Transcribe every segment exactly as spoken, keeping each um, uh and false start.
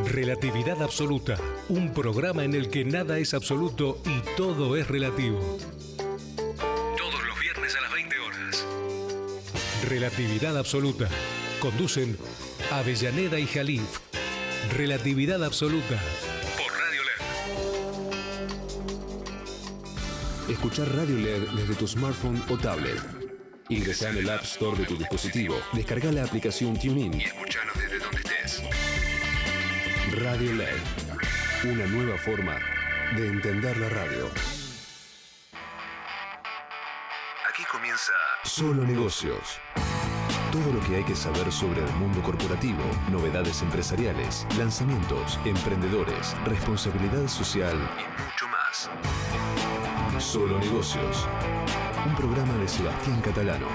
Relatividad Absoluta, un programa en el que nada es absoluto y todo es relativo. Todos los viernes a las veinte horas. Relatividad Absoluta. Conducen Avellaneda y Jalif. Relatividad Absoluta. Por Radio L E D. Escuchar Radio L E D desde tu smartphone o tablet. Ingresá en el App Store de tu dispositivo, descarga la aplicación TuneIn y escuchanos desde donde estés. Radio L E D. Una nueva forma de entender la radio. Aquí comienza Solo Negocios. Todo lo que hay que saber sobre el mundo corporativo, novedades empresariales, lanzamientos, emprendedores, responsabilidad social y mucho más. Solo Negocios. Un programa de Sebastián Catalano.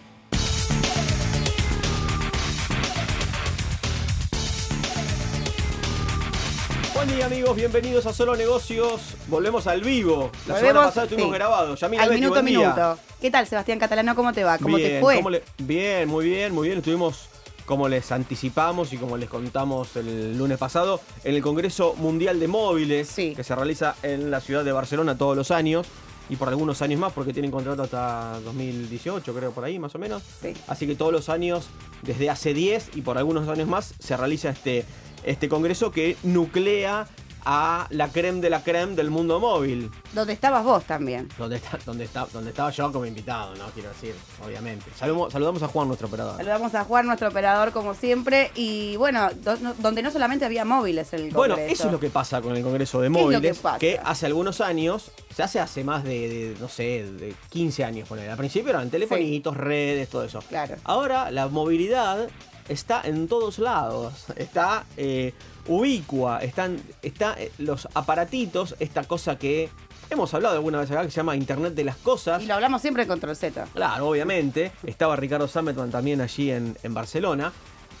Buen día, amigos, bienvenidos a Solo Negocios. Volvemos al vivo. La Volvemos, semana pasada estuvimos sí. grabados. Yamila Al Betty, minuto a buen día. minuto. ¿Qué tal, Sebastián Catalano? ¿Cómo te va? ¿Cómo Bien, te fue? ¿cómo le- Bien, muy bien, muy bien. Estuvimos, como les anticipamos y como les contamos el lunes pasado, en el Congreso Mundial de Móviles, Sí. que se realiza en la ciudad de Barcelona todos los años. Y por algunos años más, porque tienen contrato hasta dos mil dieciocho, creo, por ahí, más o menos. Sí. Así que todos los años, desde hace diez y por algunos años más, se realiza este, este congreso que nuclea a la creme de la creme del mundo móvil. Donde estabas vos también. Donde, está, donde, está, donde estaba yo como invitado, ¿no? Quiero decir, obviamente. Saludamos, saludamos a Juan, nuestro operador. Saludamos a Juan, nuestro operador, como siempre. Y bueno, do- no- donde no solamente había móviles en el Bueno, Congreso. eso es lo que pasa con el Congreso de ¿Qué es lo Móviles, que pasa? que hace algunos años, se hace hace más de, de, no sé, de quince años, ponele. Al principio eran telefonitos, redes, todo eso. Claro. Ahora la movilidad está en todos lados, está eh, ubicua, están, está eh, los aparatitos, esta cosa que hemos hablado alguna vez acá, que se llama Internet de las Cosas. Y lo hablamos siempre en Control Z. Claro, obviamente. Estaba Ricardo Sametman también allí en, en Barcelona.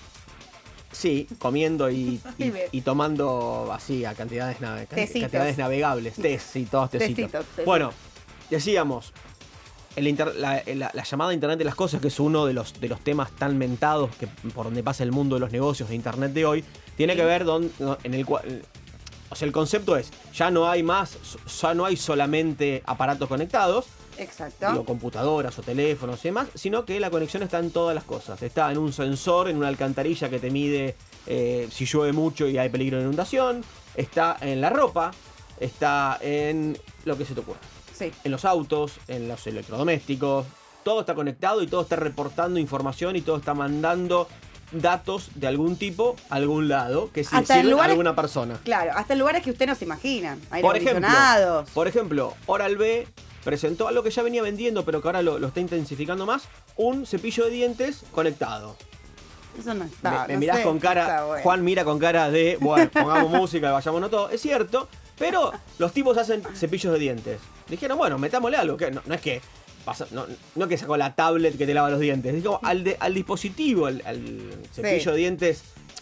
Sí, comiendo y, y, Muy bien. y tomando así a cantidades, nave- can- Tecitos. cantidades navegables. Tecitos, tecitos. Tecitos, tecitos. Bueno, decíamos, el inter- la, la- la llamada Internet de las Cosas, que es uno de los, de los temas tan mentados que por donde pasa el mundo de los negocios de Internet de hoy, tiene que ver don- en el cual... O sea, el concepto es, ya no hay más, ya no hay solamente aparatos conectados, Exacto. digo, computadoras o teléfonos y demás, sino que la conexión está en todas las cosas. Está en un sensor, en una alcantarilla que te mide eh, si llueve mucho y hay peligro de inundación. Está en la ropa. Está en lo que se te ocurra. Sí. En los autos, en los electrodomésticos. Todo está conectado y todo está reportando información y todo está mandando datos de algún tipo a algún lado que sí Hasta en sirven a lugares- alguna persona. Claro, hasta en lugares que usted no se imagina. Por ejemplo, Aire por ejemplo, Oral-B presentó algo que ya venía vendiendo, pero que ahora lo, lo está intensificaendo más, un cepillo de dientes conectado. Eso no está. me me no mirás sé con si cara, está bueno. Juan mira con cara de, bueno, pongamos música y vayámonos todo. Es cierto, pero los tipos hacen cepillos de dientes. Dijeron, bueno, metámosle algo. Que no, no es que pasa, no, no es que sacó la tablet que te lava los dientes. Es como al, de- al dispositivo, al, al cepillo Sí. de dientes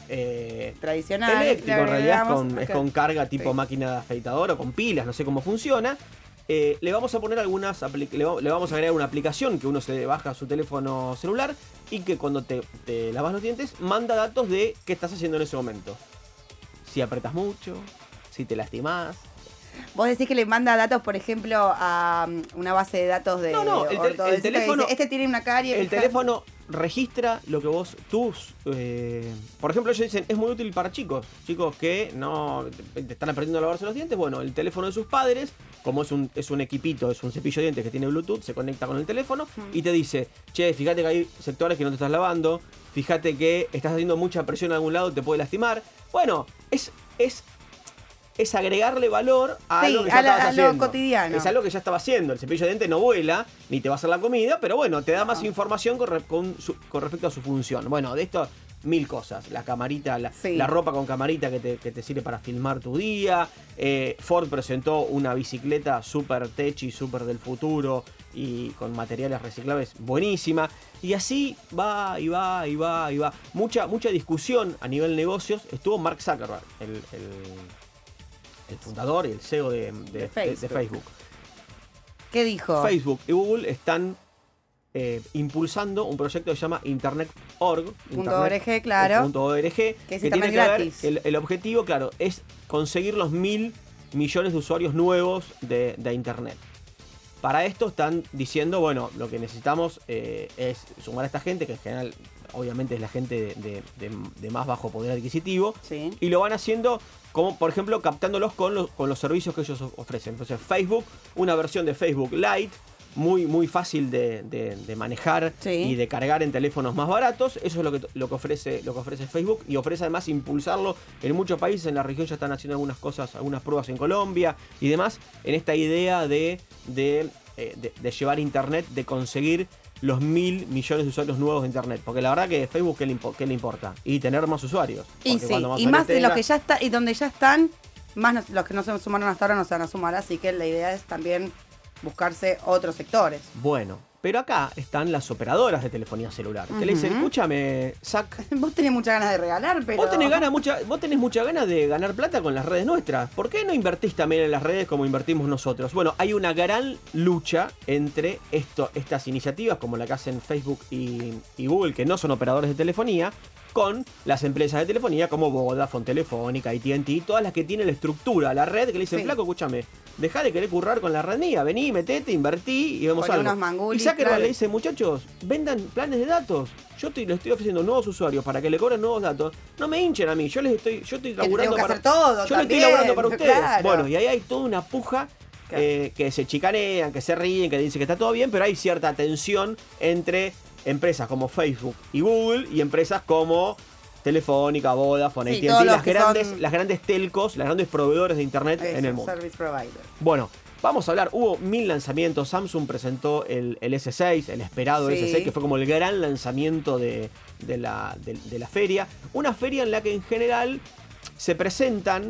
eh, Tradicional. eléctrico, le en realidad es agregamos- con, es ok. con carga tipo Sí. máquina de afeitador o con pilas, no sé cómo funciona. Eh, le vamos a poner algunas apli- le, va- le vamos a agregar una aplicación que uno se baja a su teléfono celular y que cuando te, te lavas los dientes manda datos de qué estás haciendo en ese momento. Si apretas mucho, si te lastimás. Vos decís que le manda datos, por ejemplo, a um, una base de datos de No, no, el tel- el ortodoncista que teléfono- dice, este tiene una carie. El fija- teléfono registra lo que vos, tus... eh, por ejemplo, ellos dicen, es muy útil para chicos. Chicos que no te te están aprendiendo a lavarse los dientes. Bueno, el teléfono de sus padres, como es un, es un equipito, es un cepillo de dientes que tiene Bluetooth, se conecta con el teléfono y te dice, che, fíjate que hay sectores que no te estás lavando, fíjate que estás haciendo mucha presión en algún lado, te puede lastimar. Bueno, es... es es agregarle valor a Sí, algo que ya a la- estabas a lo haciendo. cotidiano. Es algo que ya estaba haciendo. El cepillo de dientes no vuela, ni te va a hacer la comida, pero bueno, te da más información con, re- con su- con respecto a su función. Bueno, de esto, mil cosas. La camarita, la, Sí. la ropa con camarita que te, que te sirve para filmar tu día. Eh, Ford presentó una bicicleta super techi, super del futuro y con materiales reciclables buenísima. Y así va y va y va y va. Mucha, mucha discusión a nivel negocios. Estuvo Mark Zuckerberg, el, el, el fundador y el C E O de, de- De de- Facebook. de Facebook. ¿Qué dijo? Facebook y Google están eh, impulsando un proyecto que se llama Internet .org, Punto .org, claro. Punto .org, que, que, que tiene que gratis. ver, el, el objetivo, claro, es conseguir los mil millones de usuarios nuevos de, de Internet. Para esto están diciendo, bueno, lo que necesitamos eh, es sumar a esta gente, que en general, obviamente, es la gente de, de, de, de más bajo poder adquisitivo. Sí. Y lo van haciendo, como por ejemplo, captándolos con los, con los servicios que ellos ofrecen. Entonces, Facebook, una versión de Facebook Lite, muy, muy fácil de, de, de manejar sí. y de cargar en teléfonos más baratos. Eso es lo que, lo, que ofrece, lo que ofrece Facebook, y ofrece además impulsarlo en muchos países. En la región ya están haciendo algunas cosas, algunas pruebas en Colombia y demás, en esta idea de, de, eh, de, de llevar Internet, de conseguir los mil millones de usuarios nuevos de Internet. Porque la verdad que Facebook, ¿qué le, impo- qué le importa? Y tener más usuarios. Y sí, más y más de los que ya está, y donde ya están, más no, los que no se sumaron hasta ahora no se van a sumar, así que la idea es también buscarse otros sectores. Bueno, pero acá están las operadoras de telefonía celular. Uh-huh. Que le dicen, escúchame, Zach. Vos tenés muchas ganas de regalar, pero... Vos tenés, ganas, mucha, vos tenés mucha ganas de ganar plata con las redes nuestras. ¿Por qué no invertís también en las redes como invertimos nosotros? Bueno, hay una gran lucha entre esto, estas iniciativas, como la que hacen Facebook y, y Google, que no son operadores de telefonía, con las empresas de telefonía como Vodafone, Telefónica, A T and T, todas las que tienen la estructura, la red, que le dicen, sí. flaco, escúchame, dejá de querer currar con la red mía, vení, metete, invertí y vemos Poné algo. Unos mangulis, y Zuckerberg claro. le dice, muchachos, vendan planes de datos. Yo estoy, les estoy ofreciendo nuevos usuarios para que le cobren nuevos datos. No me hinchen a mí, yo les estoy, yo estoy laburando que para. Hacer todo, yo también, le estoy laburando para ustedes. Claro. Bueno, y ahí hay toda una puja. Claro. Eh, que se chicanean, que se ríen, que dicen que está todo bien, pero hay cierta tensión entre empresas como Facebook y Google y empresas como Telefónica, Vodafone, sí, A T and T, las grandes, son... las grandes telcos, las grandes proveedores de internet Eso, en el mundo. Service provider. Bueno, vamos a hablar, hubo mil lanzamientos. Samsung presentó el, el ese seis, el esperado sí. ese seis, que fue como el gran lanzamiento de, de, la, de, de la feria. Una feria en la que en general se presentan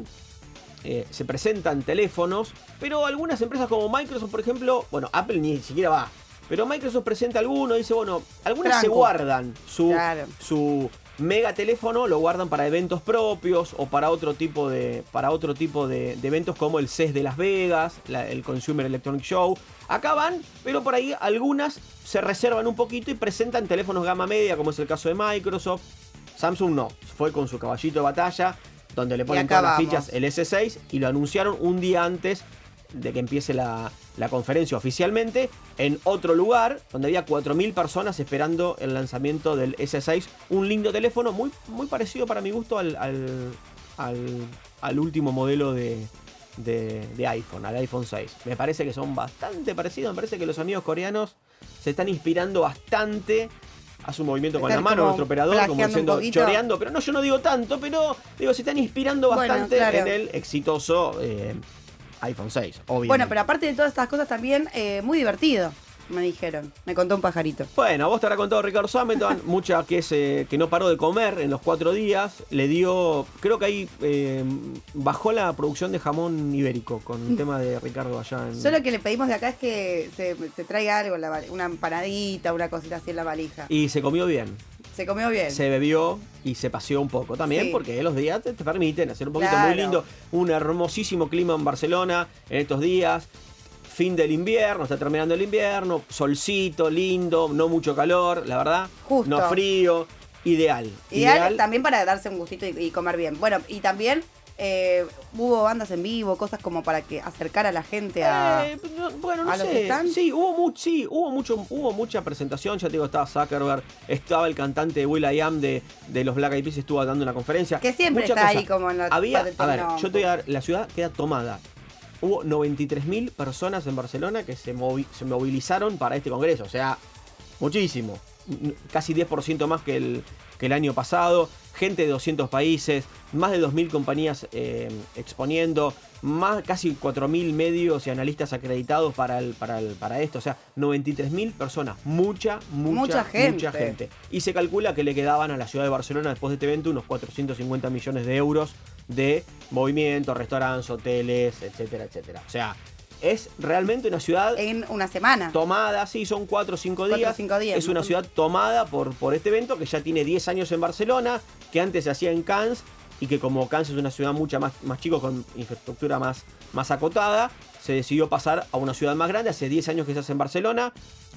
eh, se presentan teléfonos, pero algunas empresas como Microsoft, por ejemplo, bueno, Apple ni siquiera va, pero Microsoft presenta alguno, dice, bueno, algunas Franco. se guardan su, claro. su mega teléfono, lo guardan para eventos propios o para otro tipo de, para otro tipo de, de eventos como el C E S de Las Vegas, la, el Consumer Electronic Show. Acá van, pero por ahí algunas se reservan un poquito y presentan teléfonos gama media, como es el caso de Microsoft. Samsung no, fue con su caballito de batalla, donde le ponen todas las fichas el ese seis, y lo anunciaron un día antes de que empiece la, la conferencia oficialmente, en otro lugar, donde había cuatro mil personas esperando el lanzamiento del ese seis. Un lindo teléfono, muy, muy parecido para mi gusto al, al, al, al último modelo de, de, de iPhone, al iPhone seis. Me parece que son bastante parecidos, me parece que los amigos coreanos se están inspirando bastante. Hace un movimiento con la mano nuestro operador, como diciendo, choreando, pero no, yo no digo tanto, pero digo, se están inspirando bastante bueno, claro. en el exitoso eh, iPhone seis, obviamente. Bueno, pero aparte de todas estas cosas también, eh, muy divertido, me dijeron. Me contó un pajarito. Bueno, a vos te habrá contado Ricardo Sameton, mucha que, es, eh, que no paró de comer en los cuatro días. Le dio, creo que ahí eh, bajó la producción de jamón ibérico con el tema de Ricardo allá en... Solo que le pedimos de acá es que se, se traiga algo, la, una empanadita, una cosita así en la valija. Y se comió bien. Se comió bien. Se bebió y se paseó un poco también, sí. porque los días te, te permiten hacer un poquito claro. muy lindo. Un hermosísimo clima en Barcelona en estos días. Fin del invierno, está terminando el invierno, solcito, lindo, no mucho calor, la verdad. Justo. No frío, ideal. Ideal, ideal. También para darse un gustito y, y comer bien. Bueno, y también eh, hubo bandas en vivo, cosas como para que acercar a la gente a, eh, no, bueno, no a sé. los stands. Sí, hubo, mu- sí hubo, mucho, hubo mucha presentación, ya te digo, estaba Zuckerberg, estaba el cantante de will.i.am de, de los Black Eyed Peas, estuvo dando una conferencia. Que siempre mucha está cosa. ahí como en la... Había, del a ver, tono. yo te voy a dar, la ciudad queda tomada. Hubo noventa y tres mil personas en Barcelona que se, movi- se movilizaron para este congreso. O sea, muchísimo. Casi diez por ciento más que el, que el año pasado. Gente de doscientos países. Más de dos mil compañías eh, exponiendo. Más casi cuatro mil medios y analistas acreditados para, el, para, el, para esto. O sea, noventa y tres mil personas. Mucha, mucha, mucha gente. mucha gente. Y se calcula que le quedaban a la ciudad de Barcelona después de este evento unos cuatrocientos cincuenta millones de euros de movimiento, restaurantes, hoteles, etcétera, etcétera. O sea, es realmente una ciudad... En una semana. Tomada, sí, son cuatro o cinco días. Cuatro o cinco días. Es una ciudad tomada por, por este evento que ya tiene diez años en Barcelona, que antes se hacía en Cannes, y que como Cannes es una ciudad mucho más, más chico, con infraestructura más, más acotada, se decidió pasar a una ciudad más grande. Hace diez años que se hace en Barcelona.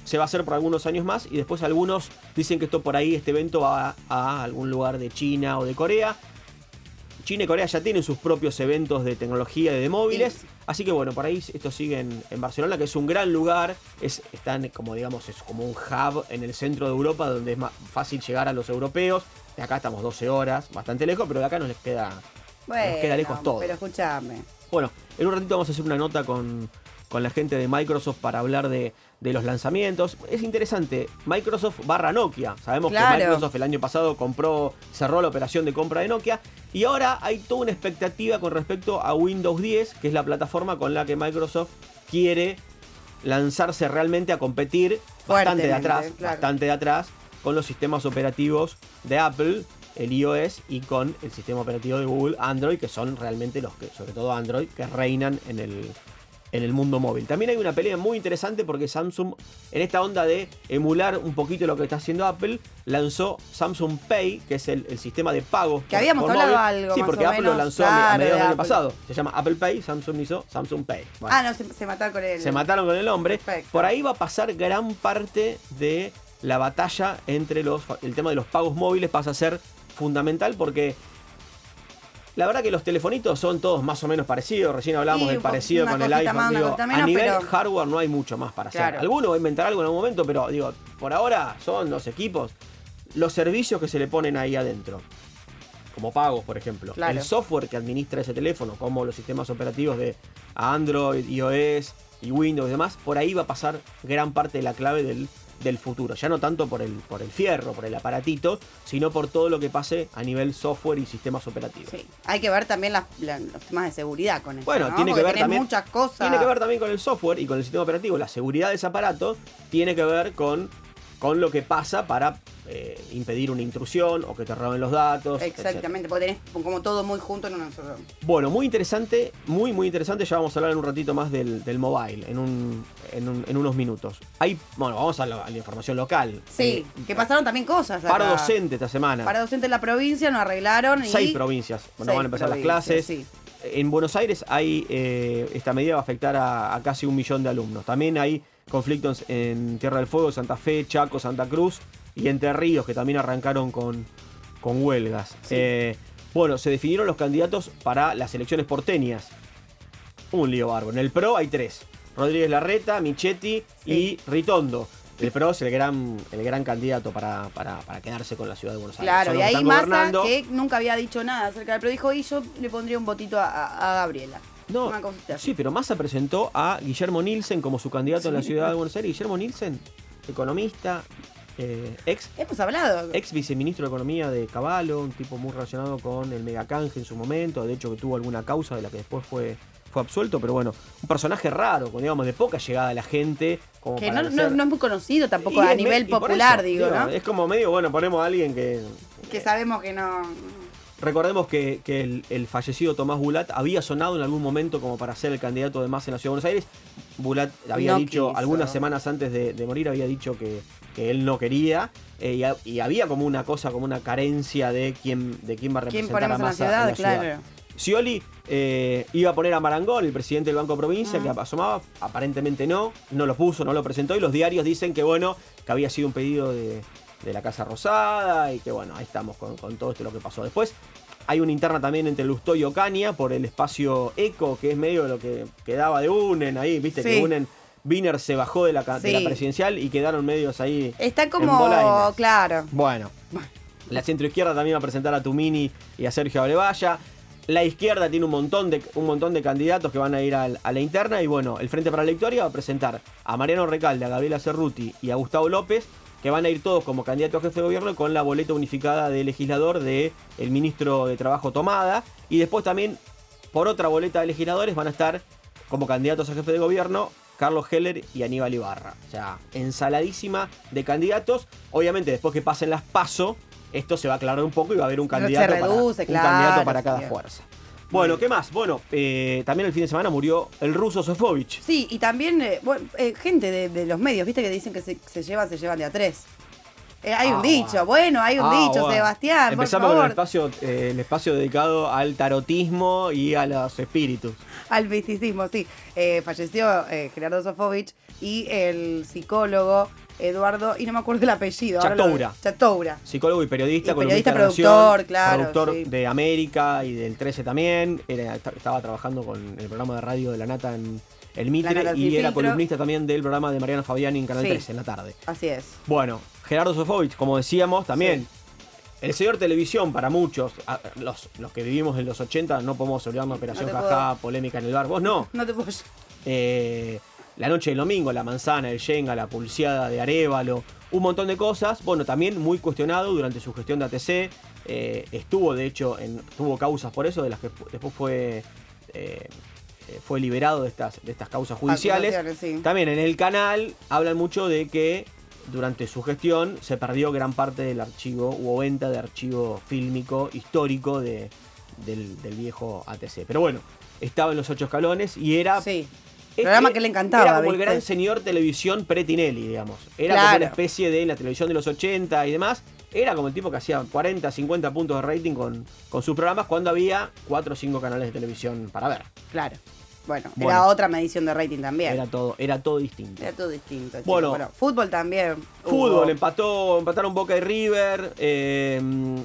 se va a hacer por algunos años más y después algunos dicen que esto por ahí, este evento va a, a algún lugar de China o de Corea. China y Corea ya tienen sus propios eventos de tecnología y de móviles, sí. Así que bueno, por ahí esto sigue en, en Barcelona, que es un gran lugar, es, están como digamos, es como un hub en el centro de Europa donde es más fácil llegar a los europeos. De acá estamos doce horas, bastante lejos, pero de acá nos les queda, bueno, nos queda lejos todo. Pero escúchame. Bueno, en un ratito vamos a hacer una nota con, con la gente de Microsoft para hablar de, de los lanzamientos. Es interesante, Microsoft barra Nokia. Sabemos claro. que Microsoft el año pasado compró, cerró la operación de compra de Nokia. Y ahora hay toda una expectativa con respecto a Windows diez, que es la plataforma con la que Microsoft quiere lanzarse realmente a competir bastante de atrás, claro. bastante de atrás con los sistemas operativos de Apple, el iOS, y con el sistema operativo de Google, Android, que son realmente los que, sobre todo Android, que reinan en el, en el mundo móvil. También hay una pelea muy interesante porque Samsung, en esta onda de emular un poquito lo que está haciendo Apple, lanzó Samsung Pay, que es el, el sistema de pagos. Que por, habíamos por hablado móvil. algo. Sí, más porque o Apple menos, lo lanzó claro, a mediados del año Apple. pasado. Se llama Apple Pay, Samsung hizo Samsung Pay. Bueno, ah, no, se, se mataron con el... Se mataron con el nombre. Perfecto. Por ahí va a pasar gran parte de la batalla entre los... El tema de los pagos móviles pasa a ser fundamental porque... La verdad que los telefonitos son todos más o menos parecidos. Recién hablábamos sí, del parecido con el iPhone. Más, digo, menos, a nivel pero... hardware no hay mucho más para hacer. Claro. Alguno va a inventar algo en algún momento, pero digo, por ahora son los equipos, los servicios que se le ponen ahí adentro. Como pagos, por ejemplo. Claro. El software que administra ese teléfono, como los sistemas operativos de Android, iOS y Windows y demás, por ahí va a pasar gran parte de la clave del, del futuro. Ya no tanto por el, por el fierro, por el aparatito, sino por todo lo que pase a nivel software y sistemas operativos. Sí. Hay que ver también la, la, los temas de seguridad con esto, Bueno, ¿no? tiene Porque que ver también muchas cosas. Tiene que ver también con el software y con el sistema operativo. La seguridad de ese aparato tiene que ver con, con lo que pasa para eh, impedir una intrusión o que te roben los datos. Exactamente, etcétera. Porque tenés como todo muy junto en una sola. Bueno, muy interesante, muy muy interesante. Ya vamos a hablar en un ratito más del, del mobile, en un, en, un, en unos minutos. Hay, bueno, vamos a la, a la información local. Sí, eh, que pasaron también cosas. Paro acá. docente esta semana. Paro docente en la provincia, nos arreglaron. Seis y... provincias. Bueno, Seis van a empezar las clases. Sí. En Buenos Aires hay eh, esta medida va a afectar a, a casi un millón de alumnos. También hay conflictos en Tierra del Fuego, Santa Fe, Chaco, Santa Cruz y Entre Ríos, que también arrancaron con, con huelgas. Sí. Eh, bueno, se definieron los candidatos para las elecciones porteñas. Un lío bárbaro. En el PRO hay tres. Rodríguez Larreta, Michetti sí. y Ritondo. El PRO es el gran, el gran candidato para, para, para quedarse con la ciudad de Buenos Aires. Claro, y ahí Massa, que nunca había dicho nada acerca del PRO, dijo, y yo le pondría un votito a, a, a Gabriela. No, sí, pero Massa presentó a Guillermo Nielsen como su candidato sí. en la ciudad de Buenos Aires. Guillermo Nielsen, economista, eh, ex, Hemos hablado. ex viceministro de Economía de Cavallo, un tipo muy relacionado con el megacanje en su momento, de hecho que tuvo alguna causa de la que después fue... fue absuelto, pero bueno, un personaje raro, con, digamos, de poca llegada a la gente. Como que para no, hacer... no, no es muy conocido tampoco a nivel me... popular, eso, digo, digo, ¿no? Es como medio, bueno, ponemos a alguien que... Que sabemos que no... Recordemos que, que el, el fallecido Tomás Bulat había sonado en algún momento como para ser el candidato de Massa en la Ciudad de Buenos Aires. Bulat había no dicho, quiso. algunas semanas antes de, de morir, había dicho que, que él no quería. Eh, y, a, y había como una cosa, como una carencia de quién, de quién va a representar a Massa en la ciudad. En la claro. ciudad. Scioli eh, iba a poner a Marangón, el presidente del Banco Provincia, ah. que asomaba, aparentemente no, no lo puso, no lo presentó, y los diarios dicen que bueno, que había sido un pedido de, de la Casa Rosada, y que bueno, ahí estamos con, con todo esto lo que pasó. Después hay una interna también entre Lustó y Ocaña por el espacio Eco, que es medio lo que quedaba de UNEN ahí, viste, sí. que UNEN, Wiener se bajó de la, sí. de la presidencial y quedaron medios ahí. Está como, claro. Bueno, la centroizquierda también va a presentar a Tumini y a Sergio Abrevaya. La izquierda tiene un montón de, un montón de candidatos que van a ir a, a la interna. Y bueno, el Frente para la Victoria va a presentar a Mariano Recalde, a Gabriela Cerruti y a Gustavo López, que van a ir todos como candidatos a jefe de gobierno con la boleta unificada de legislador del ministro de Trabajo Tomada. Y después también, por otra boleta de legisladores, van a estar como candidatos a jefe de gobierno Carlos Heller y Aníbal Ibarra. O sea, ensaladísima de candidatos. Obviamente, después que pasen las PASO, esto se va a aclarar un poco y va a haber un candidato, reduce, para, claro, un candidato para cada sí. fuerza. Bueno, ¿qué más? Bueno, eh, también el fin de semana murió el ruso Sofovich. Sí, y también eh, bueno, eh, gente de, de los medios, viste que dicen que se, se llevan, se llevan de a tres. Eh, hay ah, un dicho, bueno. bueno, hay un ah, dicho, bueno. Sebastián, Empezamos por favor. con el espacio, eh, el espacio dedicado al tarotismo y a los espíritus. Al misticismo, sí. Eh, falleció eh, Gerardo Sofovich y el psicólogo Eduardo, y no me acuerdo el apellido. Chatoura. Chatoura. Psicólogo y periodista, y periodista, columnista productor, de Nación, claro. Productor sí. de América y del trece también. Era, estaba trabajando con el programa de radio de La Nata en el Mitre Nata y sin era filtro. columnista también del programa de Mariana Fabiani en Canal Sí. trece en la tarde. Así es. Bueno, Gerardo Sofovich, como decíamos, también. Sí. El señor televisión para muchos, los, los que vivimos en los ochenta, no podemos olvidarnos de Operación no Jajá, polémica en el bar. Vos no. No te puedo. Eh, la noche del domingo, la manzana, el Yenga, la pulseada de Arévalo, un montón de cosas. Bueno, también muy cuestionado durante su gestión de A T C. Eh, estuvo, de hecho, en, tuvo causas por eso, de las que después fue, eh, fue liberado de estas, de estas causas judiciales. Sí. También en el canal hablan mucho de que durante su gestión se perdió gran parte del archivo, hubo venta de archivo fílmico histórico de, del, del viejo A T C. Pero bueno, estaba en los ocho escalones y era... Sí. Programa este, que le encantaba. Era como ¿viste? el gran señor televisión pre-Tinelli, digamos. Era claro. como una especie de la televisión de los ochenta y demás. Era como el tipo que hacía cuarenta, cincuenta puntos de rating con, con sus programas cuando había cuatro o cinco canales de televisión para ver. Claro. Bueno, bueno, era otra medición de rating también. Era todo, era todo distinto. Era todo distinto. Bueno, bueno, fútbol también. Fútbol, hubo. empató, empataron Boca y River. Eh,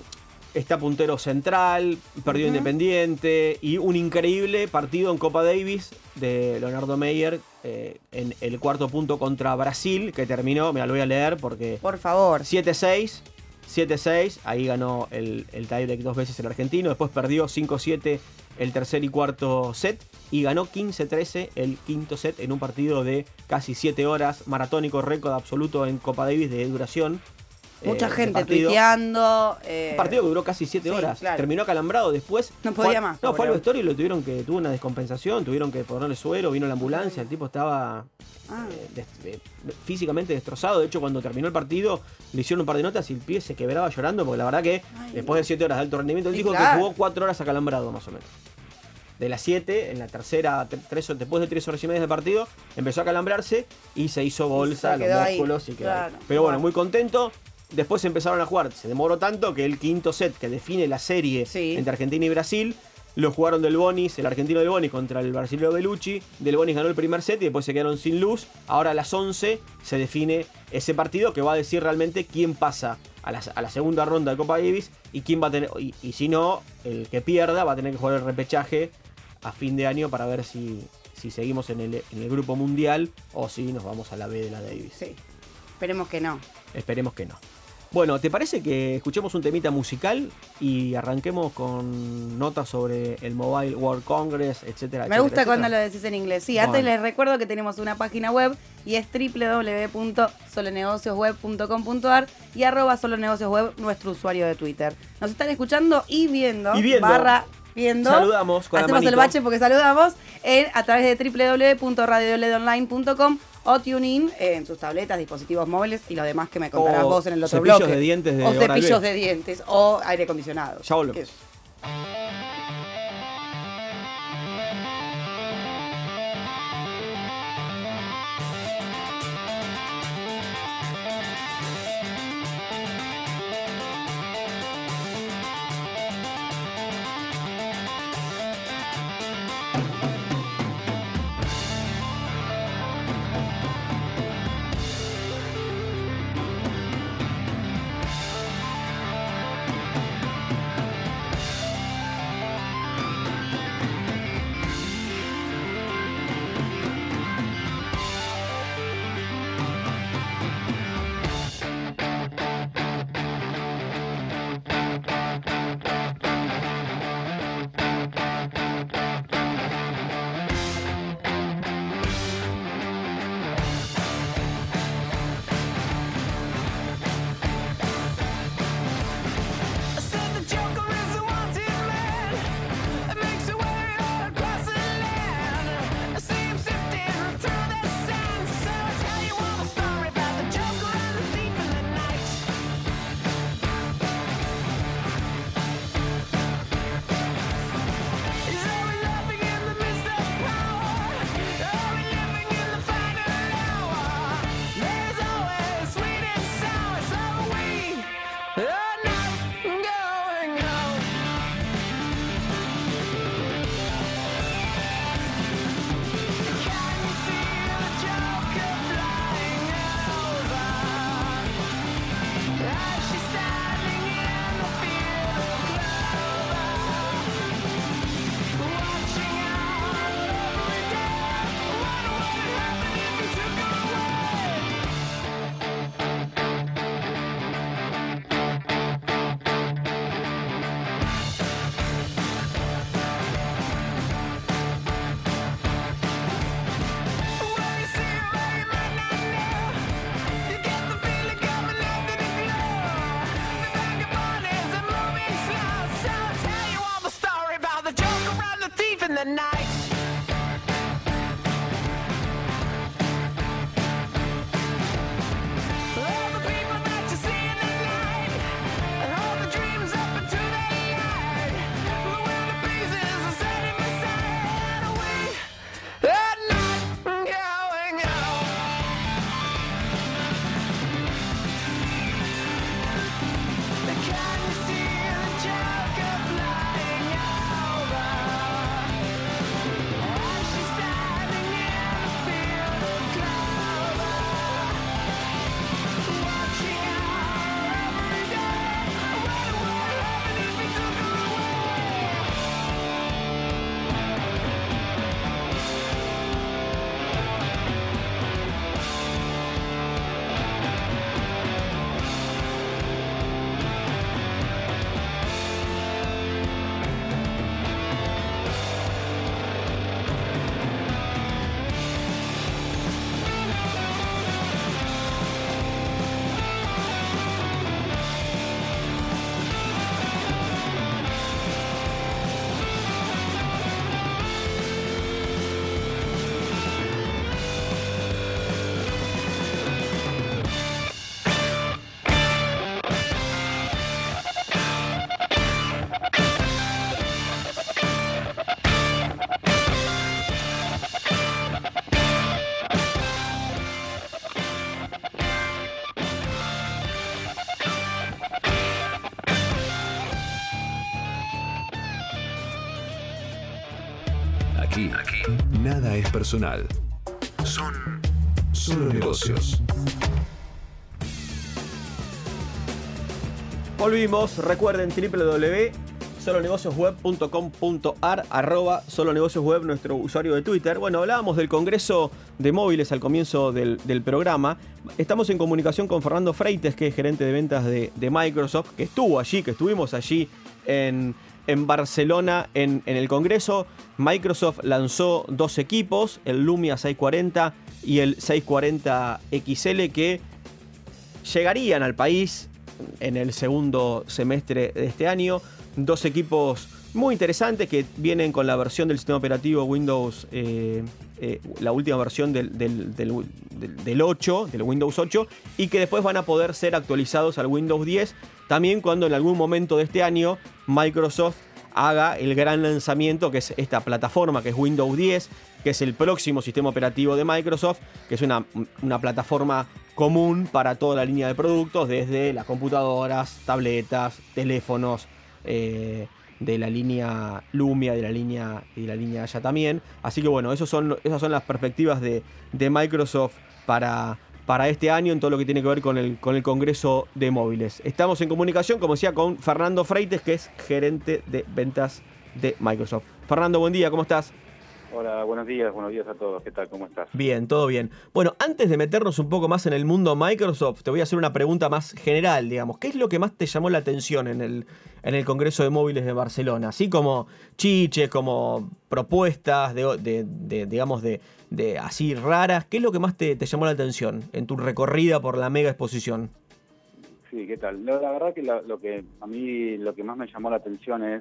está puntero Central, perdió uh-huh. Independiente. Y un increíble partido en Copa Davis de Leonardo Meyer eh, en el cuarto punto contra Brasil, que terminó, me lo voy a leer porque... Por favor. siete seis. siete seis, ahí ganó el, el tiebreak dos veces el argentino, después perdió cinco siete el tercer y cuarto set y ganó quince trece el quinto set en un partido de casi siete horas, maratónico, récord absoluto en Copa Davis de duración. Mucha eh, gente tuiteando. Eh, un partido que duró casi siete sí, horas, claro. Terminó acalambrado después. No podía fue, más. No, fue al vestuario y lo tuvieron que, tuvo una descompensación, tuvieron que ponerle suero, vino la ambulancia, el tipo estaba... Ah. Eh, des, eh, físicamente destrozado. De hecho, cuando terminó el partido le hicieron un par de notas y el pie se quebraba llorando porque la verdad que Ay, después no. de siete horas de alto rendimiento, él dijo claro. que jugó cuatro horas acalambrado más o menos. De las siete, en la tercera, tres, después de tres horas y media de partido, empezó a acalambrarse y se hizo bolsa, se los músculos y quedó claro. ahí. Pero bueno, muy contento. Después empezaron a jugar. Se demoró tanto que el quinto set que define la serie sí. entre Argentina y Brasil lo jugaron Del Bonis, el argentino Del Bonis contra el brasileño Bellucci. Del Bonis ganó el primer set y después se quedaron sin luz. Ahora a las once se define ese partido que va a decir realmente quién pasa a la, a la segunda ronda de Copa Davis y quién va a tener. Y, y si no, el que pierda va a tener que jugar el repechaje a fin de año para ver si, si seguimos en el, en el grupo mundial o si nos vamos a la B de la Davis. Sí, esperemos que no. Esperemos que no. Bueno, ¿te parece que escuchemos un temita musical y arranquemos con notas sobre el Mobile World Congress, etcétera? Me etcétera, gusta etcétera. cuando lo decís en inglés. Sí, bueno. Antes les recuerdo que tenemos una página web y es doble u doble u doble u punto solonegociosweb punto com punto a r y arroba solonegociosweb nuestro usuario de Twitter. Nos están escuchando y viendo, y viendo. barra viendo. Saludamos con Hacemos la el bache porque saludamos en, a través de doble u doble u doble u punto radio doble u online punto com o TuneIn eh, en sus tabletas, dispositivos móviles y lo demás que me contarás o vos en el otro cepillos bloque. De dientes de o cepillos Oral-B. de dientes o aire acondicionado. Ya volvemos. the night. All the people that you see in the night, and all the dreams up into the yard, where the breezes are setting aside, we are not going out. Can you see the Joker flying over? As she's standing in the field of clover, watching her every day. What would happen if we took her Aquí, aquí, nada es personal. Son solo negocios. Volvimos, recuerden doble u doble u doble u punto solonegociosweb punto com punto ar, arroba solonegociosweb, nuestro usuario de Twitter. Bueno, hablábamos del Congreso de Móviles al comienzo del, del programa. Estamos en comunicación con Fernando Freites, que es gerente de ventas de, de Microsoft, que estuvo allí, que estuvimos allí en, en Barcelona en, en el Congreso. Microsoft lanzó dos equipos, el Lumia seiscientos cuarenta y el seiscientos cuarenta X L, que llegarían al país en el segundo semestre de este año. Dos equipos muy interesantes que vienen con la versión del sistema operativo Windows, eh, eh, la última versión del, del, del, del, del ocho, del Windows ocho, y que después van a poder ser actualizados al Windows diez, también cuando en algún momento de este año Microsoft haga el gran lanzamiento, que es esta plataforma, que es Windows diez, que es el próximo sistema operativo de Microsoft, que es una, una plataforma común para toda la línea de productos, desde las computadoras, tabletas, teléfonos, eh, de la línea Lumia, de la línea y de la línea ya también. Así que bueno, esos son, esas son las perspectivas de, de Microsoft para, para este año en todo lo que tiene que ver con el, con el Congreso de Móviles. Estamos en comunicación, como decía, con Fernando Freites, que es gerente de ventas de Microsoft. Fernando, buen día, ¿cómo estás? Hola, buenos días, buenos días a todos. ¿Qué tal? ¿Cómo estás? Bien, todo bien. Bueno, antes de meternos un poco más en el mundo Microsoft, te voy a hacer una pregunta más general, digamos. ¿Qué es lo que más te llamó la atención en el, en el Congreso de Móviles de Barcelona? Así como chiches, como propuestas, de, de, de, digamos, de, de así raras. ¿Qué es lo que más te, te llamó la atención en tu recorrida por la mega exposición? Sí, ¿qué tal? La, la verdad que la, lo que a mí lo que más me llamó la atención es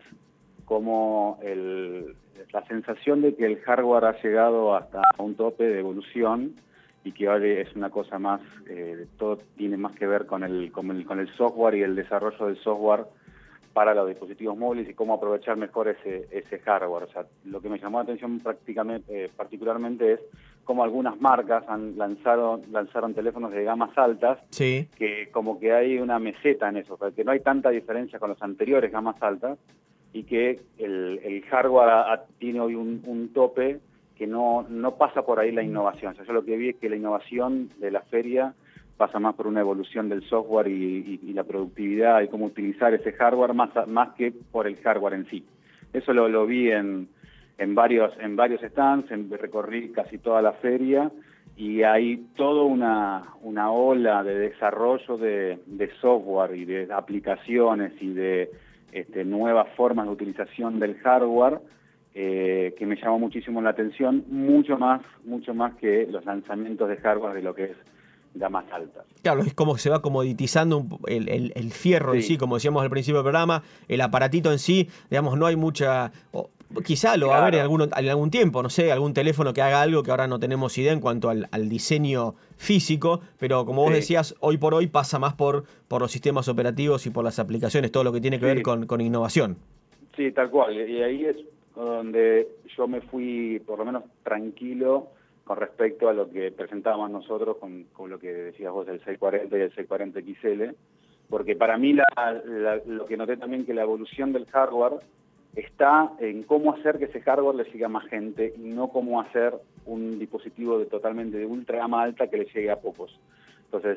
cómo el, la sensación de que el hardware ha llegado hasta un tope de evolución y que ahora es una cosa más, eh, todo tiene más que ver con el, con el con el software y el desarrollo del software para los dispositivos móviles y cómo aprovechar mejor ese ese hardware. O sea, lo que me llamó la atención prácticamente, eh, particularmente es cómo algunas marcas han lanzado lanzaron teléfonos de gamas altas, sí, que como que hay una meseta en eso, o sea, que no hay tanta diferencia con los anteriores gamas altas, y que el, el hardware a, a, tiene hoy un, un tope que no, no pasa por ahí la innovación. O sea, yo lo que vi es que la innovación de la feria pasa más por una evolución del software y, y, y la productividad y cómo utilizar ese hardware más, más que por el hardware en sí. Eso lo, lo vi en, en, varios, en varios stands, en, recorrí casi toda la feria y hay toda una, una ola de desarrollo de, de software y de aplicaciones y de Este, nuevas formas de utilización del hardware eh, que me llamó muchísimo la atención, mucho más, mucho más que los lanzamientos de hardware de lo que es gamas altas. Claro, es como que se va comoditizando un, el, el, el fierro sí. en sí, como decíamos al principio del programa, el aparatito en sí, digamos, no hay mucha, o, Quizá lo va a haber en Claro. algún, en algún tiempo, no sé, algún teléfono que haga algo que ahora no tenemos idea en cuanto al, al diseño físico, pero como vos Sí. decías, hoy por hoy pasa más por, por los sistemas operativos y por las aplicaciones, todo lo que tiene que Sí. ver con, con innovación. Sí, tal cual. Y ahí es donde yo me fui, por lo menos, tranquilo con respecto a lo que presentábamos nosotros con, con lo que decías vos del seiscientos cuarenta y el seiscientos cuarenta X L, porque para mí la, la- lo que noté también que la evolución del hardware está en cómo hacer que ese hardware le llegue a más gente y no cómo hacer un dispositivo de totalmente de ultra gama alta que le llegue a pocos. Entonces,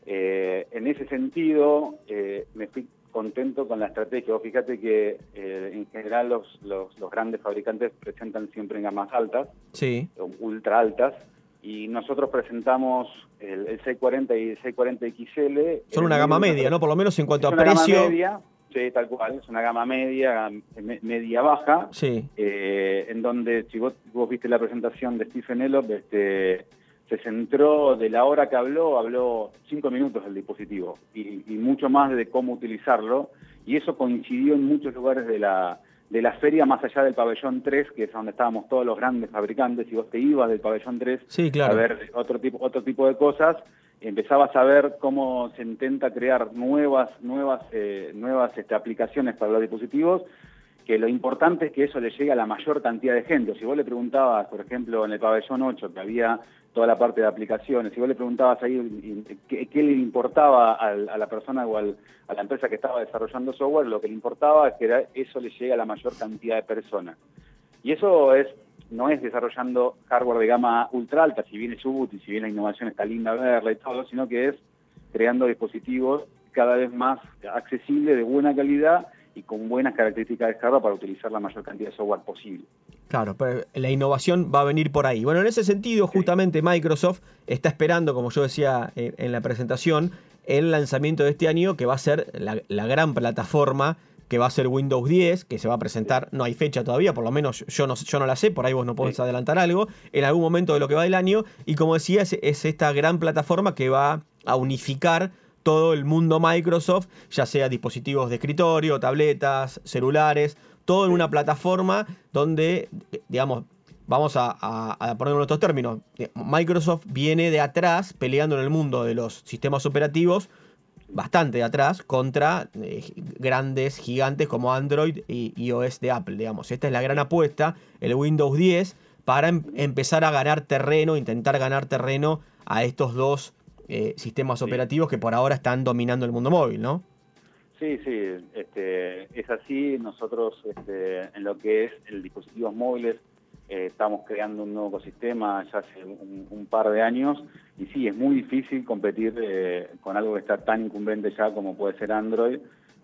eh, en ese sentido, eh, me fui contento con la estrategia. Vos fíjate que eh, en general los, los, los grandes fabricantes presentan siempre en gamas altas, Sí. o ultra altas, y nosotros presentamos el, el seiscientos cuarenta y el seiscientos cuarenta X L. Son en una medio gama de una media, ¿no? Por lo menos en cuanto es a una gama precio. media, sí, tal cual, es una gama media, me- media baja, Sí. eh, en donde, si vos, vos viste la presentación de Stephen Elop, este, se centró, de la hora que habló, habló cinco minutos del dispositivo, y, y mucho más de cómo utilizarlo, y eso coincidió en muchos lugares de la, de la feria, más allá del pabellón tres, que es donde estábamos todos los grandes fabricantes, y vos te ibas del pabellón tres Sí, claro. a ver otro tipo, otro tipo de cosas, empezabas a ver cómo se intenta crear nuevas, nuevas, eh, nuevas este, aplicaciones para los dispositivos, que lo importante es que eso le llegue a la mayor cantidad de gente. Si vos le preguntabas, por ejemplo, en el pabellón ocho, que había toda la parte de aplicaciones, si vos le preguntabas ahí y- qué, qué le importaba al- a la persona o al- a la empresa que estaba desarrollando software, lo que le importaba es que era- eso le llegue a la mayor cantidad de personas. Y eso es no es desarrollando hardware de gama ultra alta, si bien es útil, si bien la innovación está linda verla y todo, sino que es creando dispositivos cada vez más accesibles, de buena calidad y con buenas características de hardware para utilizar la mayor cantidad de software posible. Claro, pero la innovación va a venir por ahí. Bueno, en ese sentido, justamente Microsoft está esperando, como yo decía en, en la presentación, el lanzamiento de este año, que va a ser la, la gran plataforma que va a ser Windows diez, que se va a presentar, no hay fecha todavía, por lo menos yo no, yo no la sé, por ahí vos no podés Sí. adelantar algo, en algún momento de lo que va del año, y como decía, es, es esta gran plataforma que va a unificar todo el mundo Microsoft, ya sea dispositivos de escritorio, tabletas, celulares, todo en una plataforma donde, digamos, vamos a, a, a ponerlo en estos términos, Microsoft viene de atrás peleando en el mundo de los sistemas operativos, bastante de atrás, contra eh, grandes gigantes como Android y iOS de Apple, digamos. Esta es la gran apuesta, el Windows diez, para em- empezar a ganar terreno, intentar ganar terreno a estos dos eh, sistemas Sí. operativos que por ahora están dominando el mundo móvil, ¿no? Sí, sí, este, es así. Nosotros, este, en lo que es el dispositivos móviles, eh, estamos creando un nuevo ecosistema ya hace un, un par de años, y sí, es muy difícil competir eh, con algo que está tan incumbente ya como puede ser Android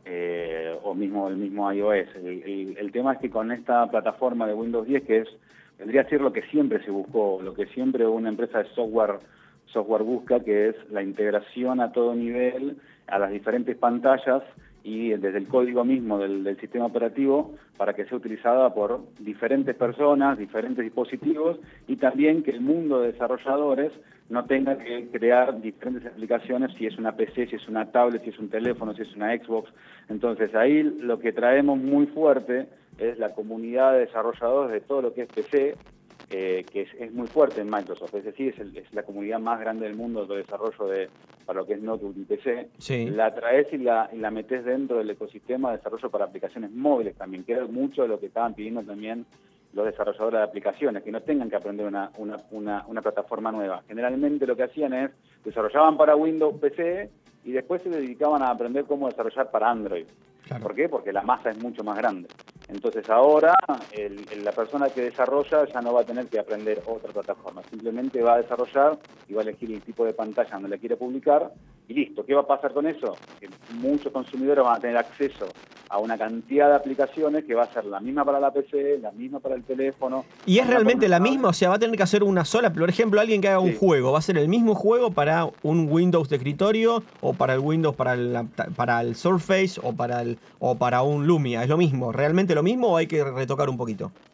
eh, o mismo el mismo iOS. El, el- el tema es que con esta plataforma de Windows diez, que es vendría a ser lo que siempre se buscó, lo que siempre una empresa de software software busca, que es la integración a todo nivel, a las diferentes pantallas y desde el código mismo del, del sistema operativo, para que sea utilizada por diferentes personas, diferentes dispositivos, y también que el mundo de desarrolladores no tenga que crear diferentes aplicaciones, si es una P C, si es una tablet, si es un teléfono, si es una Xbox. Entonces ahí lo que traemos muy fuerte es la comunidad de desarrolladores de todo lo que es P C, eh, que es, es muy fuerte en Microsoft, es decir, es, el- es la comunidad más grande del mundo de desarrollo de para lo que es notebook y P C. Sí. La traes y la, y la metes dentro del ecosistema de desarrollo para aplicaciones móviles también, que era mucho de lo que estaban pidiendo también los desarrolladores de aplicaciones, que no tengan que aprender una, una, una, una plataforma nueva. Generalmente lo que hacían es, desarrollaban para Windows P C y después se dedicaban a aprender cómo desarrollar para Android. Claro. ¿Por qué? Porque la masa es mucho más grande. Entonces ahora el, el- la persona que desarrolla ya no va a tener que aprender otra plataforma, simplemente va a desarrollar y va a elegir el tipo de pantalla donde la quiere publicar y listo. ¿Qué va a pasar con eso? Que muchos consumidores van a tener acceso a una cantidad de aplicaciones que va a ser la misma para la P C, la misma para el teléfono. ¿Y es una realmente para la una misma? O sea, va a tener que hacer una sola. Por ejemplo, alguien que haga un Sí. juego, ¿va a ser el mismo juego para un Windows de escritorio o para el Windows para el, para el Surface o para el o para un Lumia? ¿Es lo mismo? ¿Realmente lo mismo o hay que retocar un poquito?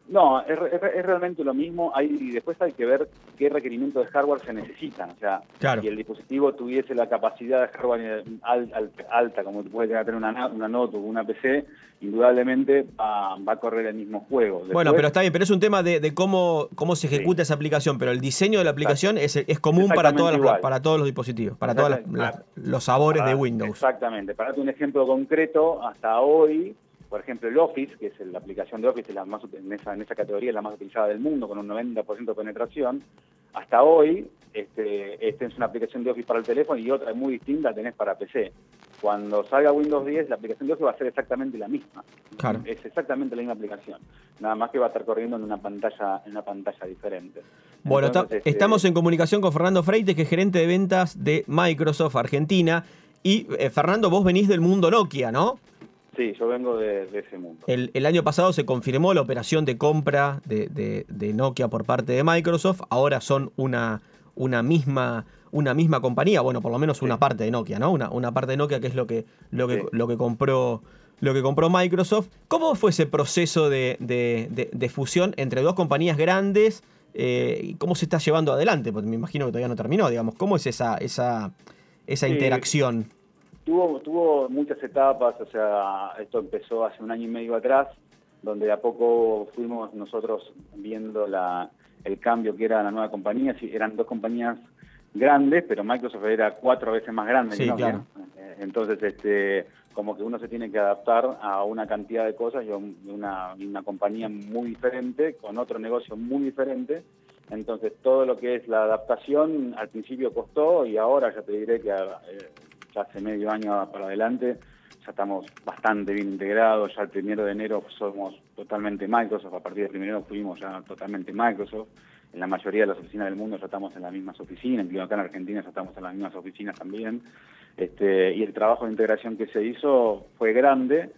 No, es, es, es realmente lo mismo. Hay, y después hay que ver qué requerimientos de hardware se necesitan. O sea, Claro. si el dispositivo tuviese la capacidad de hardware al- al- alta, como puede llegar a tener una, na- una notebook, una P C, indudablemente va, va a correr el mismo juego. Después, Bueno, pero está bien, pero es un tema de, de cómo, cómo se ejecuta Sí. esa aplicación, pero el diseño de la aplicación es, es común para, todas las, igual. para todos los dispositivos, para todos Exactamente. los sabores de Para- Windows. Exactamente. Para darte un ejemplo concreto, hasta hoy, por ejemplo, el Office, que es la aplicación de Office, es la más, ut- en, esa, en esa categoría es la más utilizada del mundo, con un noventa por ciento de penetración, hasta hoy, este, este es una aplicación de Office para el teléfono y otra muy distinta tenés para P C. Cuando salga Windows diez, la aplicación de Office va a ser exactamente la misma. Claro. Es exactamente la misma aplicación. Nada más que va a estar corriendo en una pantalla, en una pantalla diferente. Bueno, está- Entonces, este, estamos en comunicación con Fernando Freites, que es gerente de ventas de Microsoft Argentina. Y eh, Fernando, vos venís del mundo Nokia, ¿no? Sí, yo vengo de, de ese mundo. El, el año pasado se confirmó la operación de compra de, de- de Nokia por parte de Microsoft. Ahora son una, una, misma, una misma compañía, bueno, por lo menos una Sí. parte de Nokia, ¿no? Una, una parte de Nokia que es lo que, lo que, Sí. lo que compró. Lo que compró Microsoft. ¿Cómo fue ese proceso de, de- de- de fusión entre dos compañías grandes? Eh, ¿y cómo se está llevando adelante? Porque me imagino que todavía no terminó, digamos. ¿Cómo es esa, esa, esa Sí. interacción? Tuvo, tuvo muchas etapas, o sea, esto empezó hace un año y medio atrás, donde de a poco fuimos nosotros viendo la, el cambio que era la nueva compañía. Sí, eran dos compañías grandes, pero Microsoft era cuatro veces más grande. Sí, que Nokia. claro. Eh, Entonces, este, como que uno se tiene que adaptar a una cantidad de cosas y a un- y una, y una compañía muy diferente, con otro negocio muy diferente. Entonces, todo lo que es la adaptación al principio costó y ahora ya te diré que eh, ya hace medio año para adelante ya estamos bastante bien integrados. Ya el primero de enero somos totalmente Microsoft, a partir del primero de enero fuimos ya totalmente Microsoft. En la mayoría de las oficinas del mundo ya estamos en las mismas oficinas, incluso acá en Argentina ya estamos en las mismas oficinas también. Este, y el trabajo de integración que se hizo fue grande.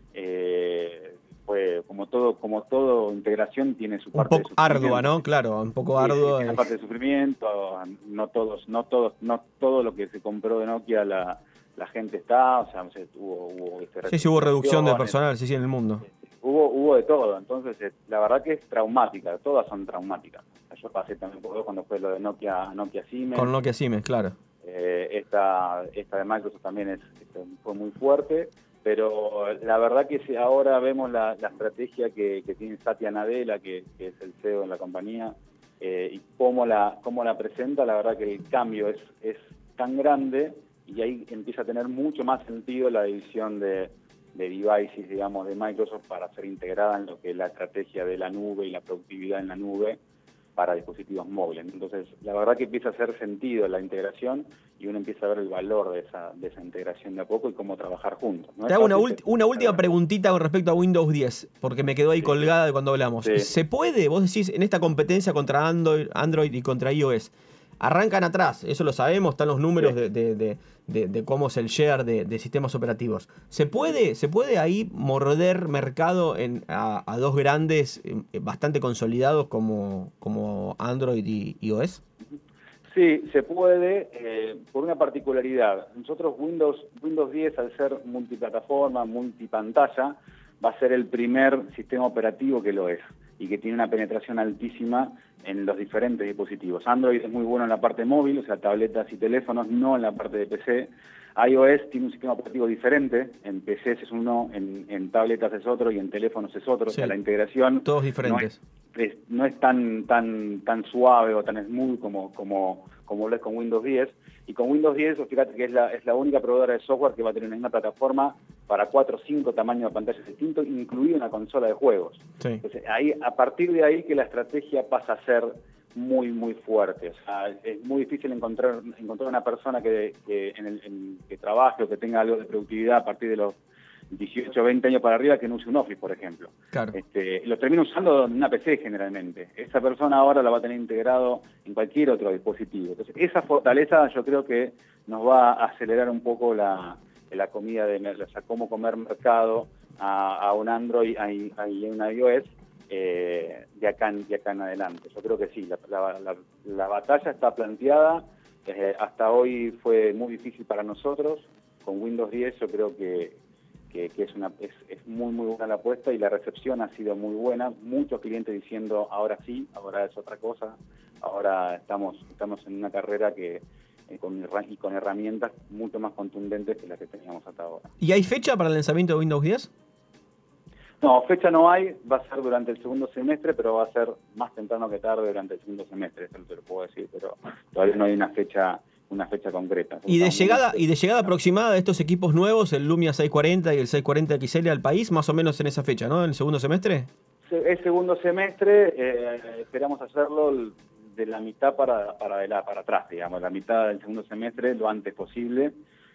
Eh, fue como todo, como todo integración tiene su Un parte de poco ardua, sufrimiento. ¿no? Claro, un poco Sí, sí, ardua. tiene es- parte de sufrimiento, no todos, no todos, no todo lo que se compró de Nokia la, la gente está, o sea, no sé, hubo, hubo este, Sí, sí, hubo reducción de reestructuraciones, personal, sí, sí, en el mundo. Hubo, hubo de todo, entonces eh, la verdad que es traumática, todas son traumáticas. Yo pasé también por cuando fue lo de Nokia, Nokia Siemens. Con Nokia Siemens, claro. Eh, esta, esta de Microsoft también es, este, fue muy fuerte, pero la verdad que si ahora vemos la, la estrategia que, que tiene Satya Nadella, que, que es el C E O de la compañía, eh, y cómo la, cómo la presenta, la verdad que el cambio es, es tan grande y ahí empieza a tener mucho más sentido la división de, de devices, digamos, de Microsoft para ser integrada en lo que es la estrategia de la nube y la productividad en la nube para dispositivos móviles. Entonces, la verdad que empieza a hacer sentido la integración y uno empieza a ver el valor de esa, de esa integración de a poco y cómo trabajar juntos. ¿No? Te Es hago una, fácil, ulti- una última pero- preguntita con respecto a Windows diez, porque me quedó ahí Sí. colgada de cuando hablamos. Sí. ¿Se puede, vos decís, en esta competencia contra Android, Android y contra iOS, arrancan atrás, eso lo sabemos, están los números Sí. de, de- de- de- de cómo es el share de, de sistemas operativos. ¿Se puede, ¿Se puede ahí morder mercado en, a, a dos grandes eh, bastante consolidados como, como Android y iOS? Sí, se puede, eh, por una particularidad. Nosotros Windows, Windows diez, al ser multiplataforma, multipantalla, va a ser el primer sistema operativo que lo es y que tiene una penetración altísima en los diferentes dispositivos. Android es muy bueno en la parte móvil, o sea, tabletas y teléfonos, no en la parte de P C. iOS tiene un sistema operativo diferente, en P Cs es uno, en, en tabletas es otro y en teléfonos es otro. Sí. O sea, la integración Todos no diferentes. es, es- no es tan tan tan suave o tan smooth como como como lo es con Windows diez. Y con Windows diez, fíjate que es la es la única proveedora de software que va a tener una plataforma para cuatro o cinco tamaños de pantallas distintos, incluida una consola de juegos. Sí. Entonces, ahí, a partir de ahí que la estrategia pasa a ser muy, muy fuerte. O sea, es muy difícil encontrar encontrar una persona que, que, en el, en- que trabaje o que tenga algo de productividad a partir de los dieciocho, veinte años para arriba que no use un Office, por ejemplo. Claro. Este, lo termina usando en una P C generalmente. Esa persona ahora la va a tener integrado en cualquier otro dispositivo. Entonces, esa fortaleza yo creo que nos va a acelerar un poco la, la comida de mer- o sea, cómo comer mercado a, a un Android y a, a una iOS eh, de, acá en, de acá en adelante. Yo creo que sí, la, la, la, la batalla está planteada. Eh, hasta hoy fue muy difícil para nosotros. Con Windows diez yo creo que que, que es, una, es, es muy, muy buena la apuesta y la recepción ha sido muy buena. Muchos clientes diciendo, ahora sí, ahora es otra cosa, ahora estamos, estamos en una carrera que eh, con, y con herramientas mucho más contundentes que las que teníamos hasta ahora. ¿Y hay fecha para el lanzamiento de Windows diez? No, fecha no hay, va a ser durante el segundo semestre, pero va a ser más temprano que tarde durante el segundo semestre, eso te lo puedo decir, pero todavía no hay una fecha una fecha concreta. ¿Y de Estamos llegada muy- y de llegada aproximada de estos equipos nuevos, el Lumia seiscientos cuarenta y el seiscientos cuarenta X L al país, más o menos en esa fecha, ¿no? ¿En el segundo semestre? Se- Es segundo semestre, eh, esperamos hacerlo el- de la mitad para para, de la- para atrás, digamos, la mitad del segundo semestre, lo antes posible,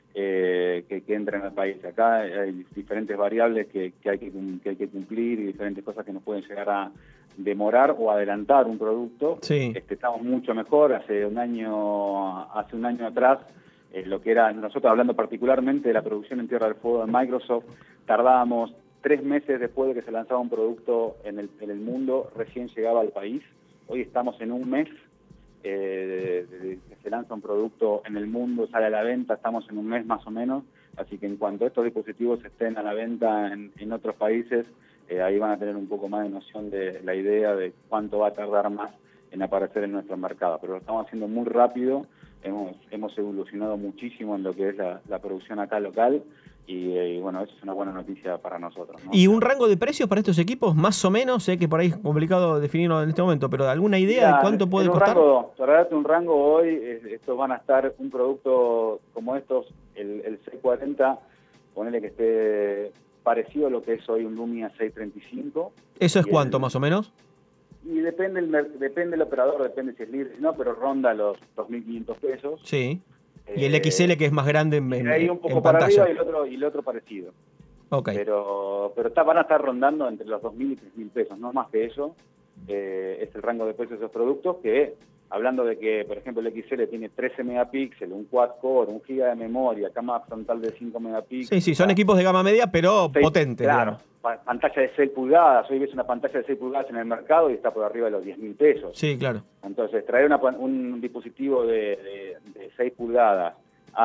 eh, que, que entren al país. Acá hay diferentes variables que, que, hay que, cum- que hay que cumplir y diferentes cosas que nos pueden llegar a demorar o adelantar un producto. Sí. Este, estamos mucho mejor. Hace un año, hace un año atrás, eh, lo que era, nosotros hablando particularmente de la producción en Tierra del Fuego de Microsoft, tardábamos tres meses después de que se lanzaba un producto en el, en el mundo, recién llegaba al país. Hoy estamos en un mes, eh, desde que se lanza un producto en el mundo, sale a la venta, estamos en un mes más o menos, así que en cuanto estos dispositivos estén a la venta en, en otros países, eh, ahí van a tener un poco más de noción de la idea de cuánto va a tardar más en aparecer en nuestro mercado, pero lo estamos haciendo muy rápido, hemos, hemos evolucionado muchísimo en lo que es la, la producción acá local, y, eh, y bueno, eso es una buena noticia para nosotros, ¿no? ¿Y un rango de precios para estos equipos? Más o menos, sé que por ahí es complicado definirlo en este momento, pero ¿alguna idea Mira, de cuánto puede en un costar? Rango, para darte un rango hoy, es- estos van a estar, un producto como estos, el, el seiscientos cuarenta, ponele que esté parecido a lo que es hoy un Lumia seiscientos treinta y cinco. ¿Eso es y cuánto el- más o menos? Y depende el, mer- depende el operador, depende si es libre, si no, pero ronda los dos mil quinientos pesos. Sí. Y el Eh, X L que es más grande en, en- ahí un poco en para pantalla. arriba y el otro, y el otro parecido. Ok. Pero pero está, van a estar rondando entre los dos mil y tres mil pesos, no más que eso. Eh, es el rango de precios de esos productos que, hablando de que, por ejemplo, el X L tiene trece megapíxeles, un quad-core, un giga de memoria, cámara frontal de cinco megapíxeles. Sí, sí, son equipos de gama media, pero seis- potentes. Claro, digamos. pa- pantalla de seis pulgadas. Hoy ves una pantalla de seis pulgadas en el mercado y está por arriba de los diez mil pesos. Sí, claro. Entonces, traer una pan- un dispositivo de, de, de seis pulgadas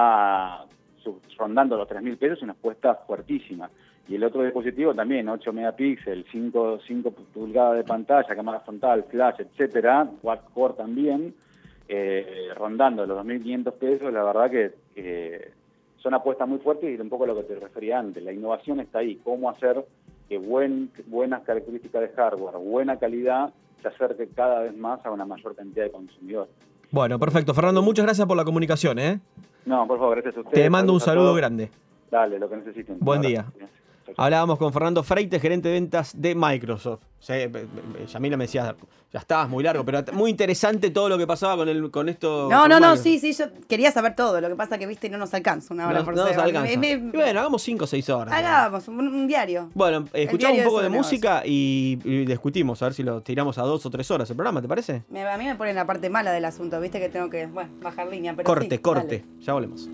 a su- rondando los tres mil pesos es una apuesta fuertísima. Y el otro dispositivo también, ocho megapíxeles, cinco, cinco pulgadas de pantalla, cámara frontal, flash, etcétera, quad-core también, eh, rondando los dos mil quinientos pesos, la verdad que eh, son apuestas muy fuertes y un poco a lo que te refería antes. La innovación está ahí, cómo hacer que buen, buenas características de hardware, buena calidad, se acerque cada vez más a una mayor cantidad de consumidores. Bueno, perfecto. Fernando, muchas gracias por la comunicación, ¿eh? No, por favor, gracias a ustedes. Te mando un Saludos a saludo todos. grande. Dale, lo que necesiten. Buen Un día. abrazo. Chau, chau. Hablábamos con Fernando Freites, gerente de ventas de Microsoft. Sí, eh, eh, Yamila me decía, ya está, muy largo, pero muy interesante todo lo que pasaba con el, con esto. No, con no, no, Microsoft. sí, sí, yo quería saber todo. Lo que pasa que, viste, no nos alcanza una hora No, por no nos semana. alcanza. Me- Y me- bueno, hagamos cinco o seis horas. Hagamos un, un diario. Bueno, eh, escuchamos diario un poco de de Solo música y, y discutimos, a ver si lo tiramos a dos o tres horas el programa, ¿te parece? Me- a mí me pone la parte mala del asunto, viste que tengo que, bueno, bajar línea. Pero corte, sí, corte. dale. Ya volvemos.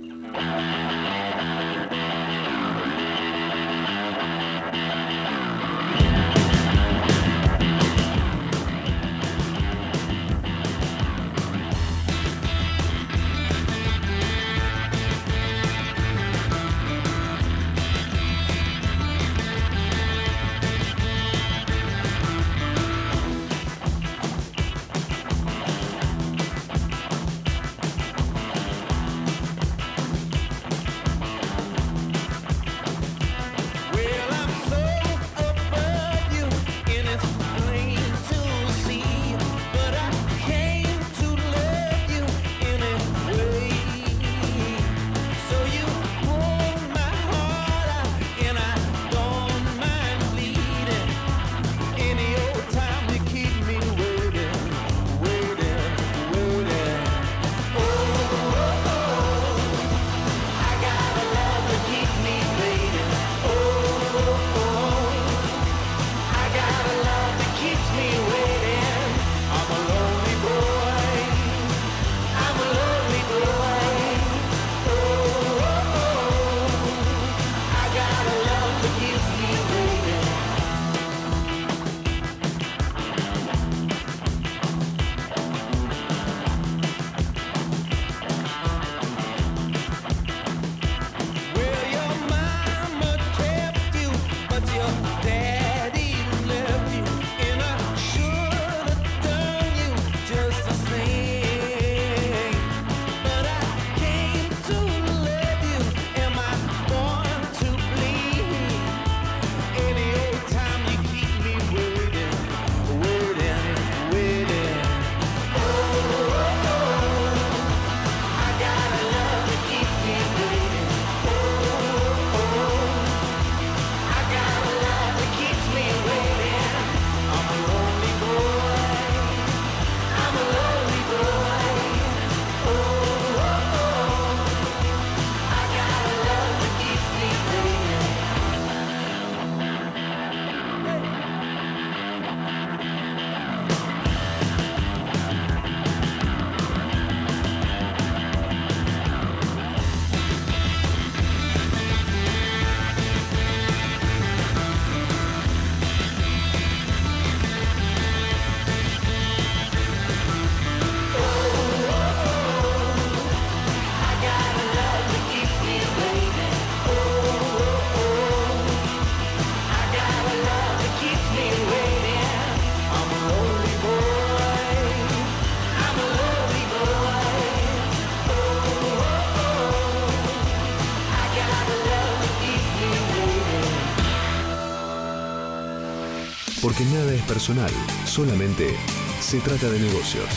Porque nada es personal, solamente se trata de negocios.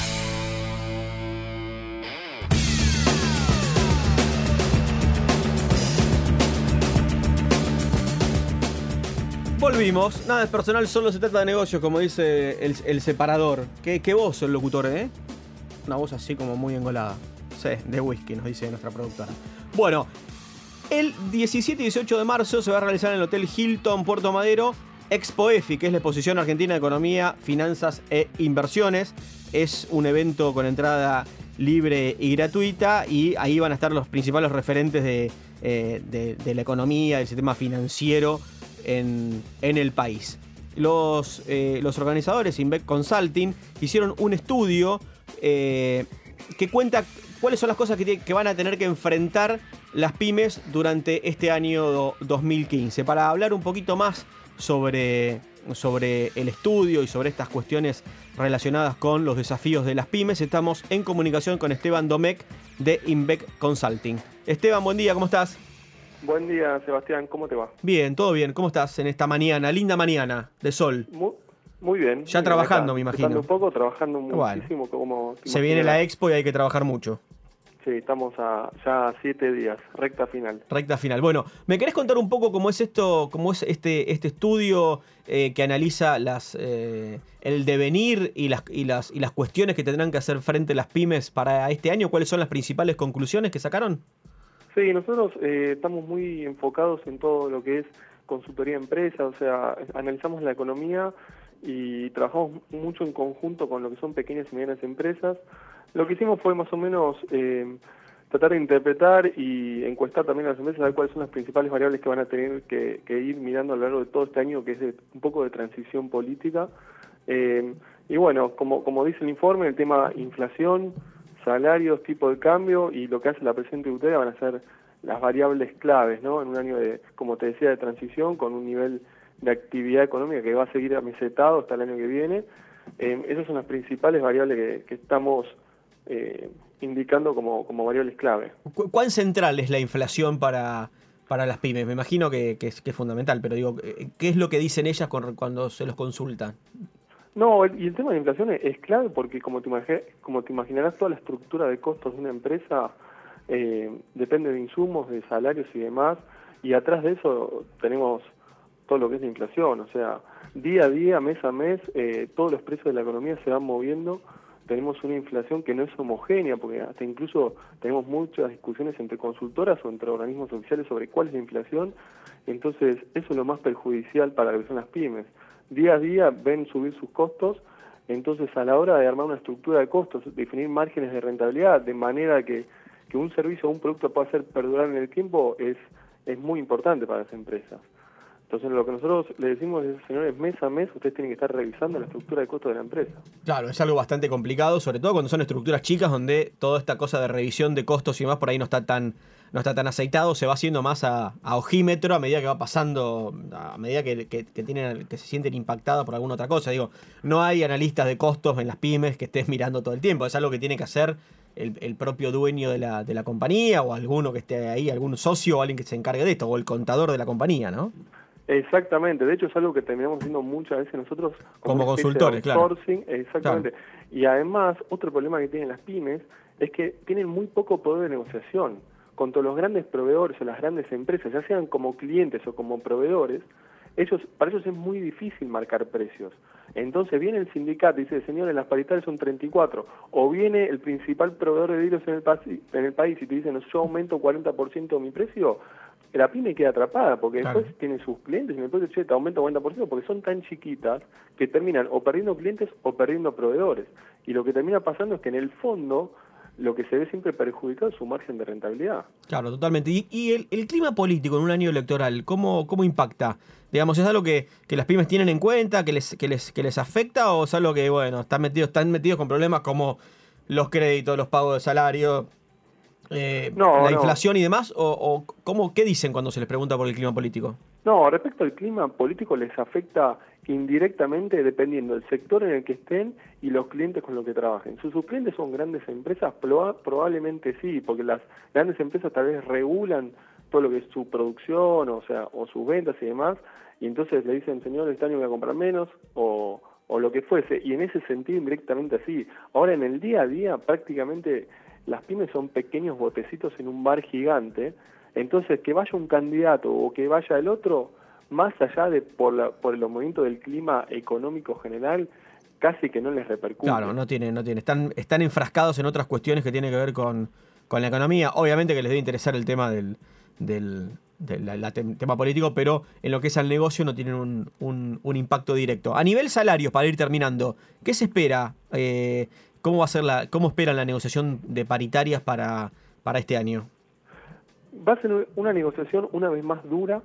Volvimos, nada es personal, solo se trata de negocios, como dice el, el separador. ¿Qué, qué voz el locutor, eh? Una voz así como muy engolada. Sí, de whisky, nos dice nuestra productora. Bueno, el diecisiete y dieciocho de marzo se va a realizar en el Hotel Hilton Puerto Madero Expo EFI, que es la Exposición Argentina de Economía, Finanzas e Inversiones. Es un evento con entrada libre y gratuita y ahí van a estar los principales referentes de, eh, de, de la economía, del sistema financiero en, en el país. Los, eh, los organizadores, Inbec Consulting, hicieron un estudio eh, que cuenta cuáles son las cosas que, tiene, que van a tener que enfrentar las pymes durante este año dos mil quince. Para hablar un poquito más sobre, sobre el estudio y sobre estas cuestiones relacionadas con los desafíos de las pymes, estamos en comunicación con Esteban Domecq de Inbec Consulting. Esteban, buen día, ¿cómo estás? Buen día, Sebastián, ¿cómo te va? Bien, todo bien. ¿Cómo estás en esta mañana, linda mañana de sol? Muy, muy bien. Ya Muy trabajando, acá, me imagino. Un poco, trabajando Bueno. muchísimo. Como Se viene la Expo y hay que trabajar mucho. Sí, estamos a ya a siete días, recta final. Recta final. Bueno, ¿me querés contar un poco cómo es esto, cómo es este, este estudio eh, que analiza las eh, el devenir y las, y, las, y las cuestiones que tendrán que hacer frente las pymes para este año? ¿Cuáles son las principales conclusiones que sacaron? Sí, nosotros eh, estamos muy enfocados en todo lo que es consultoría empresa, o sea, analizamos la economía y trabajamos mucho en conjunto con lo que son pequeñas y medianas empresas. Lo que hicimos fue más o menos eh, tratar de interpretar y encuestar también a las empresas a ver cuáles son las principales variables que van a tener que, que ir mirando a lo largo de todo este año, que es de, un poco de transición política. Eh, y bueno, como, como dice el informe, el tema inflación, salarios, tipo de cambio y lo que hace la presión tributaria van a ser las variables claves, ¿no? En un año de, como te decía, de transición, con un nivel de actividad económica que va a seguir amesetado hasta el año que viene. Eh, esas son las principales variables que, que estamos eh, indicando como, como variables clave. ¿Cu- ¿Cuán central es la inflación para, para las pymes? Me imagino que, que, es, que es fundamental, pero digo, ¿qué es lo que dicen ellas con, cuando se los consultan? No, el, y el tema de inflación es, es clave porque, como te, imagi- como te imaginarás, toda la estructura de costos de una empresa eh, depende de insumos, de salarios y demás, y atrás de eso tenemos todo lo que es la inflación, o sea, día a día, mes a mes, eh, todos los precios de la economía se van moviendo, tenemos una inflación que no es homogénea, porque hasta incluso tenemos muchas discusiones entre consultoras o entre organismos oficiales sobre cuál es la inflación, entonces eso es lo más perjudicial para lo que son las pymes. Día a día ven subir sus costos, entonces a la hora de armar una estructura de costos, definir márgenes de rentabilidad, de manera que, que un servicio o un producto pueda ser perdurar en el tiempo, es, es muy importante para las empresas. Entonces lo que nosotros le decimos es, señores, mes a mes ustedes tienen que estar revisando la estructura de costos de la empresa. Claro, es algo bastante complicado, sobre todo cuando son estructuras chicas donde toda esta cosa de revisión de costos y demás por ahí no está tan, no está tan aceitado, se va haciendo más a, a ojímetro a medida que va pasando, a medida que, que, que, tienen, que se sienten impactadas por alguna otra cosa. Digo, no hay analistas de costos en las pymes que estés mirando todo el tiempo, es algo que tiene que hacer el, el propio dueño de la, de la compañía o alguno que esté ahí, algún socio o alguien que se encargue de esto, o el contador de la compañía, ¿no? Exactamente, de hecho es algo que terminamos haciendo muchas veces nosotros como una especie de consultores, claro. outsourcing, exactamente. Claro. Y además, otro problema que tienen las pymes es que tienen muy poco poder de negociación con todos los grandes proveedores o las grandes empresas, ya sean como clientes o como proveedores. Ellos, para ellos es muy difícil marcar precios. Entonces viene el sindicato y dice, señores, las paritarias son treinta y cuatro. O viene el principal proveedor de vidrios en el, en el país y te dice, no, yo aumento cuarenta por ciento mi precio. La pyme queda atrapada porque claro. Después tiene sus clientes y después che, te aumenta cuarenta por ciento porque son tan chiquitas que terminan o perdiendo clientes o perdiendo proveedores. Y lo que termina pasando es que en el fondo lo que se ve siempre perjudicado es su margen de rentabilidad. Claro, totalmente. Y, y el, el clima político en un año electoral, ¿cómo, cómo impacta? Digamos, ¿es algo que, que las pymes tienen en cuenta, que les, que les, que les afecta o es algo que, bueno, están metidos, están metidos con problemas como los créditos, los pagos de salario, eh, no, la no. inflación y demás? ¿O, o cómo, qué dicen cuando se les pregunta por el clima político? No, respecto al clima político les afecta indirectamente dependiendo del sector en el que estén y los clientes con los que trabajen. Si sus clientes son grandes empresas, probablemente sí, porque las grandes empresas tal vez regulan todo lo que es su producción, o sea, o sus ventas y demás, y entonces le dicen, señor, este año voy a comprar menos, o, o lo que fuese, y en ese sentido indirectamente así. Ahora, en el día a día, prácticamente las pymes son pequeños botecitos en un bar gigante, entonces que vaya un candidato o que vaya el otro, más allá de por, la, por los movimientos del clima económico general, casi que no les repercute. Claro, no tiene, no tiene. Están, están enfrascados en otras cuestiones que tienen que ver con, con la economía. Obviamente que les debe interesar el tema del, del, del la, la tem, tema político, pero en lo que es al negocio no tienen un, un, un impacto directo. A nivel salarios, para ir terminando, ¿qué se espera? Eh, ¿Cómo va a ser la, cómo esperan la negociación de paritarias para, para este año? Va a ser una negociación una vez más dura.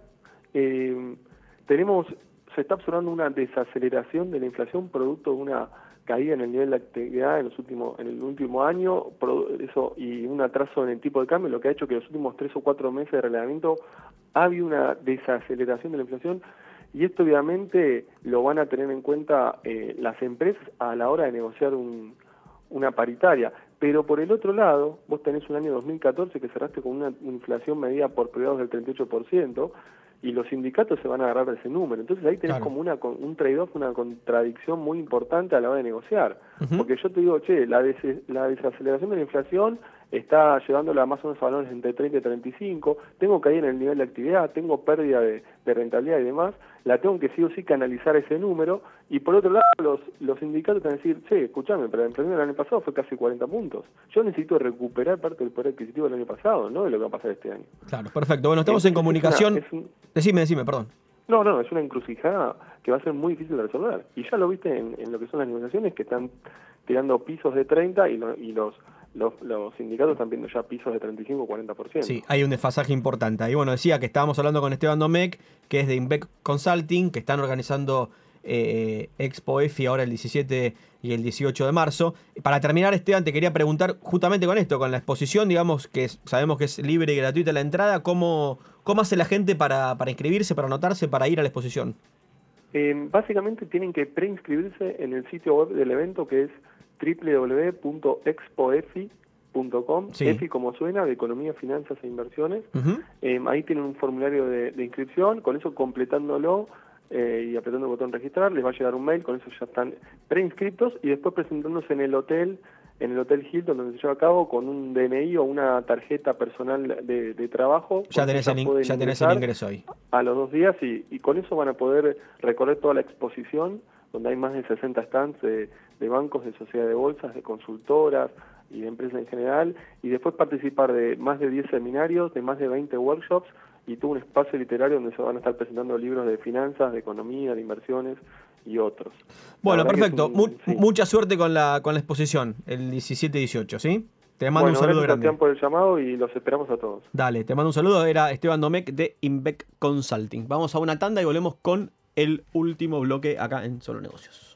Eh, tenemos, se está observando una desaceleración de la inflación producto de una caída en el nivel de actividad en los últimos, en el último año, eso y un atraso en el tipo de cambio, lo que ha hecho que los últimos tres o cuatro meses de relevamiento ha habido una desaceleración de la inflación, y esto obviamente lo van a tener en cuenta eh, las empresas a la hora de negociar un, una paritaria. Pero por el otro lado, vos tenés un año dos mil catorce que cerraste con una inflación medida por periodos del treinta y ocho por ciento, y los sindicatos se van a agarrar de ese número. Entonces ahí tenés claro. como una un trade-off, una contradicción muy importante a la hora de negociar. Uh-huh. Porque yo te digo, che, la, des la desaceleración de la inflación está llevándola más o menos a valores entre treinta y treinta y cinco, tengo caída en el nivel de actividad, tengo pérdida de, de rentabilidad y demás, la tengo que sí o sí canalizar ese número, y por otro lado los, los sindicatos van a decir, che, escuchame, pero la inflación del año pasado fue casi cuarenta puntos. Yo necesito recuperar parte del poder adquisitivo del año pasado, no de lo que va a pasar este año. Claro, perfecto. Bueno, estamos es, en comunicación. Es una, es un... Decime, decime, perdón. No, no, es una encrucijada que va a ser muy difícil de resolver. Y ya lo viste en, en lo que son las negociaciones, que están tirando pisos de treinta y, lo, y los... Los, los sindicatos están viendo ya pisos de treinta y cinco a cuarenta por ciento. Sí, hay un desfasaje importante. Y bueno, decía que estábamos hablando con Esteban Domecq, que es de Inbec Consulting, que están organizando eh, Expo E F I ahora el diecisiete y el dieciocho de marzo. Para terminar, Esteban, te quería preguntar justamente con esto, con la exposición, digamos, que sabemos que es libre y gratuita la entrada, ¿cómo, cómo hace la gente para, para inscribirse, para anotarse, para ir a la exposición? Eh, básicamente tienen que preinscribirse en el sitio web del evento, que es doble u doble u doble u punto expo e f i punto com, sí. E F I como suena, de Economía, Finanzas e Inversiones. Uh-huh. eh, ahí tienen un formulario de, de inscripción, con eso completándolo eh, y apretando el botón registrar, les va a llegar un mail, con eso ya están preinscriptos, y después presentándose en el hotel, en el Hotel Hilton, donde se lleva a cabo, con un D N I o una tarjeta personal de, de trabajo. Ya tenés, el, in, ya tenés el ingreso ahí. A los dos días, y, y con eso van a poder recorrer toda la exposición, donde hay más de sesenta stands de, de bancos, de sociedades de bolsas, de consultoras y de empresas en general, y después participar de más de diez seminarios, de más de veinte workshops, y todo un espacio literario donde se van a estar presentando libros de finanzas, de economía, de inversiones y otros. Bueno, perfecto. Un, Mu sí. Mucha suerte con la, con la exposición, el diecisiete y dieciocho, ¿sí? Te mando bueno, un saludo grande. Gracias por el llamado y los esperamos a todos. Dale, te mando un saludo. Era Esteban Domecq de Inbec Consulting. Vamos a una tanda y volvemos con el último bloque acá en Solo Negocios.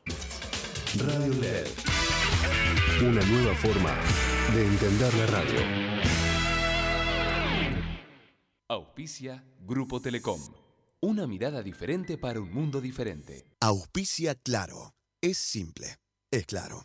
Radio L E D. Una nueva forma de entender la radio. Auspicia Grupo Telecom. Una mirada diferente para un mundo diferente. Auspicia Claro. Es simple. Es claro.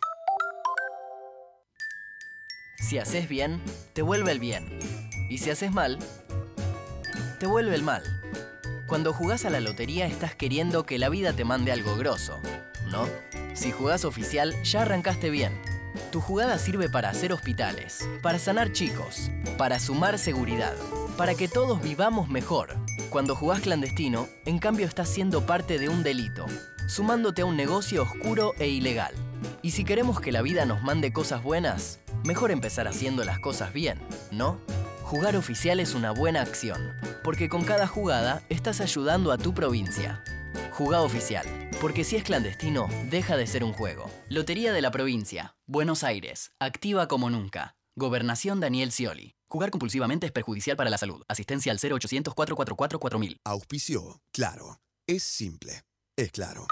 Si haces bien, te vuelve el bien. Y si haces mal, te vuelve el mal. Cuando jugás a la lotería estás queriendo que la vida te mande algo grosso, ¿no? Si jugás oficial, ya arrancaste bien. Tu jugada sirve para hacer hospitales, para sanar chicos, para sumar seguridad, para que todos vivamos mejor. Cuando jugás clandestino, en cambio estás siendo parte de un delito, sumándote a un negocio oscuro e ilegal. Y si queremos que la vida nos mande cosas buenas, mejor empezar haciendo las cosas bien, ¿no? Jugar oficial es una buena acción, porque con cada jugada estás ayudando a tu provincia. Jugá oficial, porque si es clandestino, deja de ser un juego. Lotería de la Provincia, Buenos Aires, activa como nunca. Gobernación Daniel Scioli. Jugar compulsivamente es perjudicial para la salud. Asistencia al cero ochocientos, cuatro cuatro cuatro, cuatro mil. Auspició Claro. Es simple. Es claro.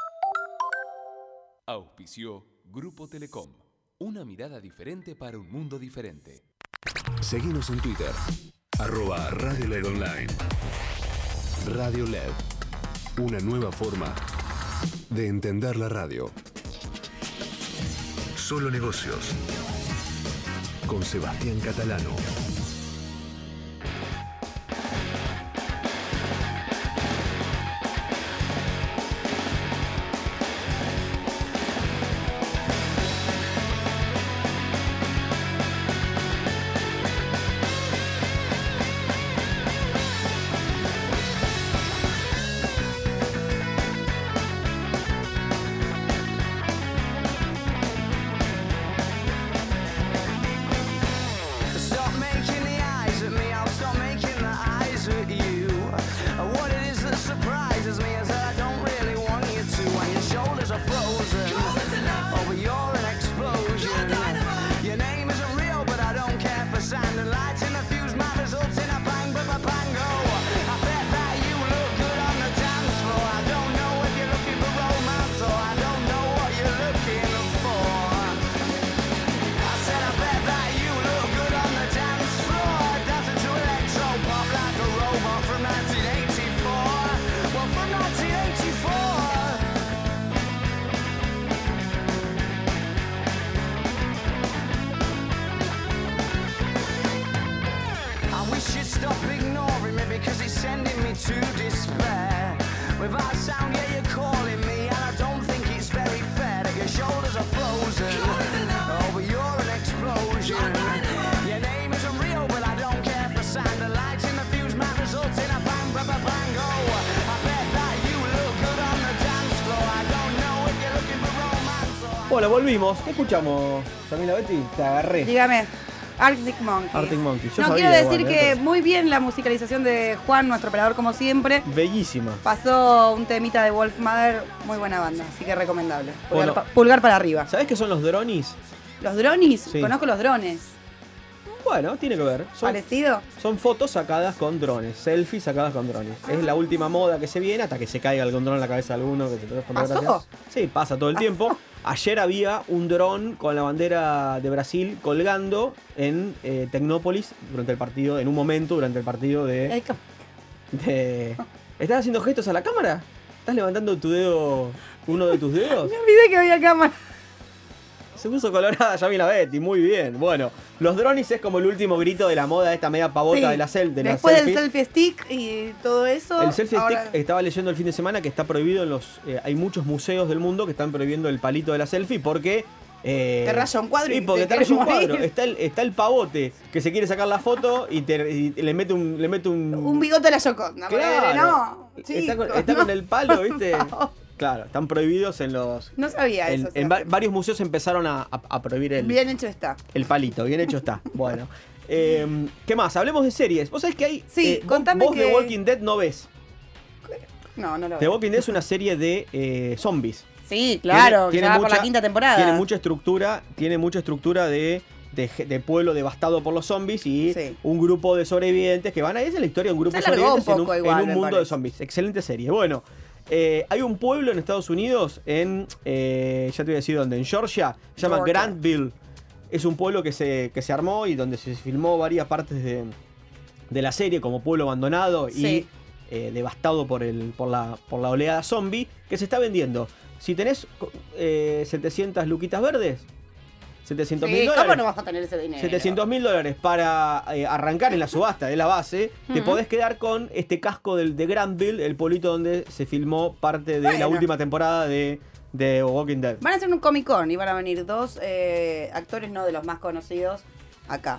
Auspició Grupo Telecom. Una mirada diferente para un mundo diferente. Seguinos en Twitter, arroba Radio L E D Online. Radio L E D, una nueva forma de entender la radio. Solo Negocios, con Sebastián Catalano. sending me to despair. Without sound, yeah, you're calling me, and I don't think it's very fair that your shoulders are frozen. Oh, but you're an explosion. Your name isn't real, but I don't care for sound. The lights in the fuse might result in a bang, bang, bang, bang, oh. I bet that you look good on the dance floor. I don't know if you're looking for romance or... Bueno, volvimos. ¿Qué escuchamos, Yamila Betty? Te agarré. Dígame. Arctic Monkeys. Arctic Monkeys. Yo no, sabía quiero decir igual, que ¿eh? muy bien la musicalización de Juan, nuestro operador como siempre. Bellísima. Pasó un temita de Wolf Mother, muy buena banda, así que recomendable. Pulgar, Bueno. pa- pulgar para arriba. ¿Sabés qué son los dronis? ¿Los dronis? Sí. Conozco los drones. Bueno, tiene que ver. Son, ¿Parecido? son fotos sacadas con drones, selfies sacadas con drones. Es la última moda que se viene hasta que se caiga algún dron en la cabeza de alguno. Que se tome fotografías. ¿Pasó? Sí, pasa todo el tiempo. Ayer había un dron con la bandera de Brasil colgando en eh, Tecnópolis durante el partido, en un momento durante el partido de... Ay, ca- de... ¿Estás haciendo gestos a la cámara? ¿Estás levantando tu dedo, uno de tus dedos? Me olvidé que había cámara. Se puso colorada Yamila Betty, muy bien. Bueno, los drones es como el último grito de la moda de esta media pavota Sí. de la, cel, de la Después del selfie. selfie stick y todo eso. El selfie ahora- stick, estaba leyendo el fin de semana que está prohibido en los... eh, hay muchos museos del mundo que están prohibiendo el palito de la selfie porque... eh, Te raya un cuadro y sí, porque te te raya un querés morir. cuadro. Está el, está el pavote que se quiere sacar la foto y, te, y le mete un... Le mete un, Un bigote de la Yoconda. Claro. No, está con, chicos, está no. con el palo, ¿viste? No. Claro, están prohibidos en los... No sabía En, eso. en o va- sea, varios museos empezaron a, a- a prohibir el, bien hecho está. el palito. Bien hecho está. Bueno. Eh, ¿Qué más? Hablemos de series. ¿Vos sabés que hay... Sí, eh, vos- contame vos que- The Walking Dead no ves. No, no lo The veo. Walking Dead es una serie de eh, zombies. Sí, claro, Tiene- tiene ya va por mucha- la quinta temporada. Tiene mucha estructura, tiene mucha estructura de, de, ge- de pueblo devastado por los zombies y Sí. un grupo de sobrevivientes que van a... Esa es la historia de un grupo de Se alargó sobrevivientes un poco en un, igual, en un me mundo de parece. zombies. Excelente serie. Bueno, eh, hay un pueblo en Estados Unidos, en eh, ya te voy a decir dónde, en Georgia, se llama Georgia. Grantville. Es un pueblo que se, que se armó y donde se filmó varias partes de, de la serie como pueblo abandonado y Sí. eh, devastado por, el, por, la, por la oleada zombie que se está vendiendo. Si tenés eh, setecientas luquitas verdes, setecientos mil Sí, ¿cómo dólares. no vas a tener ese dinero? setecientos mil dólares para eh, arrancar en la subasta de la base, te Ujú. podés quedar con este casco del, de Grantville, el pueblito donde se filmó parte de la Bueno. última temporada de, de Walking Dead. Van a hacer un Comic Con y van a venir dos eh, actores, no de los más conocidos, acá.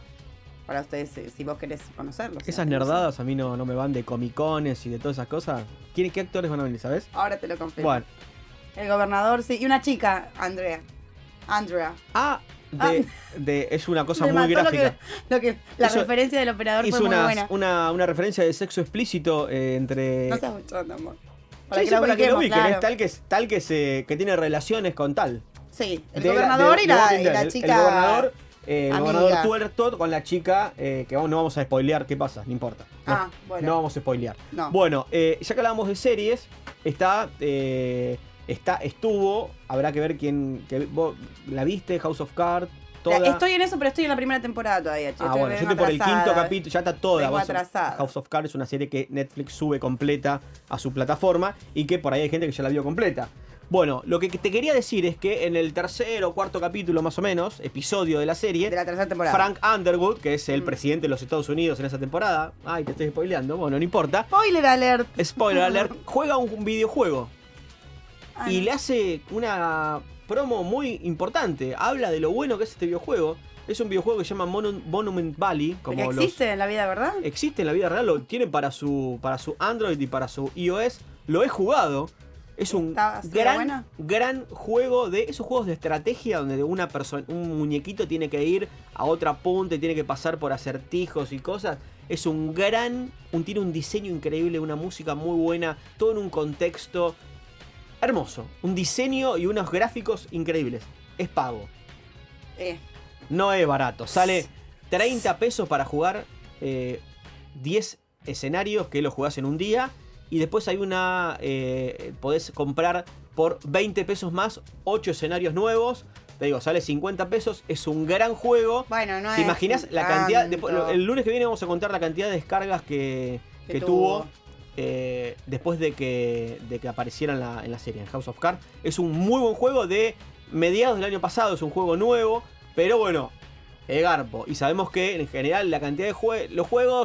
Para ustedes, eh, si vos querés conocerlos. Esas nerdadas a mí no, no me van de comicones y de todas esas cosas. ¿Quién- ¿Qué actores van a venir, sabes? Ahora te lo confirmo. Bueno, El gobernador, sí. Y una chica, Andrea. Andrea. ah, de, de- es una cosa Me muy mató lo gráfica. que- lo que, la Hizo- referencia del operador Hizo fue muy una, buena. una, una referencia de sexo explícito eh, entre... No seas mucho, amor. Sí, sí, para que lo ubiquen, claro. es tal que, tal que, se, que tiene relaciones con tal. Sí, el De la- gobernador de- y, de la, Walking y Dead. la El- chica. El gobernador, eh, el amiga. gobernador tuerto con la chica, eh, que vamos- no vamos a spoilear qué pasa, no importa. No, Ah, bueno. no vamos a spoilear. No. Bueno, eh, ya que hablábamos de series, está, eh, está, estuvo, habrá que ver quién, que, vos la viste, House of Cards, toda. La- Estoy en eso, pero estoy en la primera temporada todavía, che. Ah, bueno, yo vengo estoy por el atrasada. quinto capítulo, ya está toda. Vengo Vos- atrasada. House of Cards es una serie que Netflix sube completa a su plataforma y que por ahí hay gente que ya la vio completa. Bueno, lo que te quería decir es que en el tercer o cuarto capítulo más o menos, episodio de la serie, De la tercera temporada. Frank Underwood, que es el Mm. presidente de los Estados Unidos en esa temporada, ay, te estoy spoileando, bueno, no importa, Spoiler alert. spoiler alert, juega un videojuego Ay, y no. le hace una promo muy importante, habla de lo bueno que es este videojuego. Es un videojuego que se llama Monu- Monument Valley, como Pero los existe en la vida, ¿verdad? existe en la vida real, lo tienen para su, para su Android y para su iOS. Lo he jugado. Es un Está- ¿está gran, bueno? gran juego de esos juegos de estrategia donde una persona, un muñequito tiene que ir a otra punta y tiene que pasar por acertijos y cosas. Es un gran, un, tiene un diseño increíble, una música muy buena, todo en un contexto hermoso. Un diseño y unos gráficos increíbles. Es pago. Eh, No es barato. Sale treinta pesos para jugar eh, diez escenarios que lo jugás en un día. Y después hay una... Eh, podés comprar por veinte pesos más ocho escenarios nuevos. Te digo, sale cincuenta pesos. Es un gran juego. bueno, no ¿Te es imaginas la cantidad? tanto. después- el lunes que viene vamos a contar la cantidad de descargas que, Que que tuvo. tuvo. eh, después de que, de que apareciera en la, en la serie, en House of Cards. Es un muy buen juego de mediados del año pasado. Es un juego nuevo. Pero bueno, es garpo. Y sabemos que en general la cantidad de jue los juegos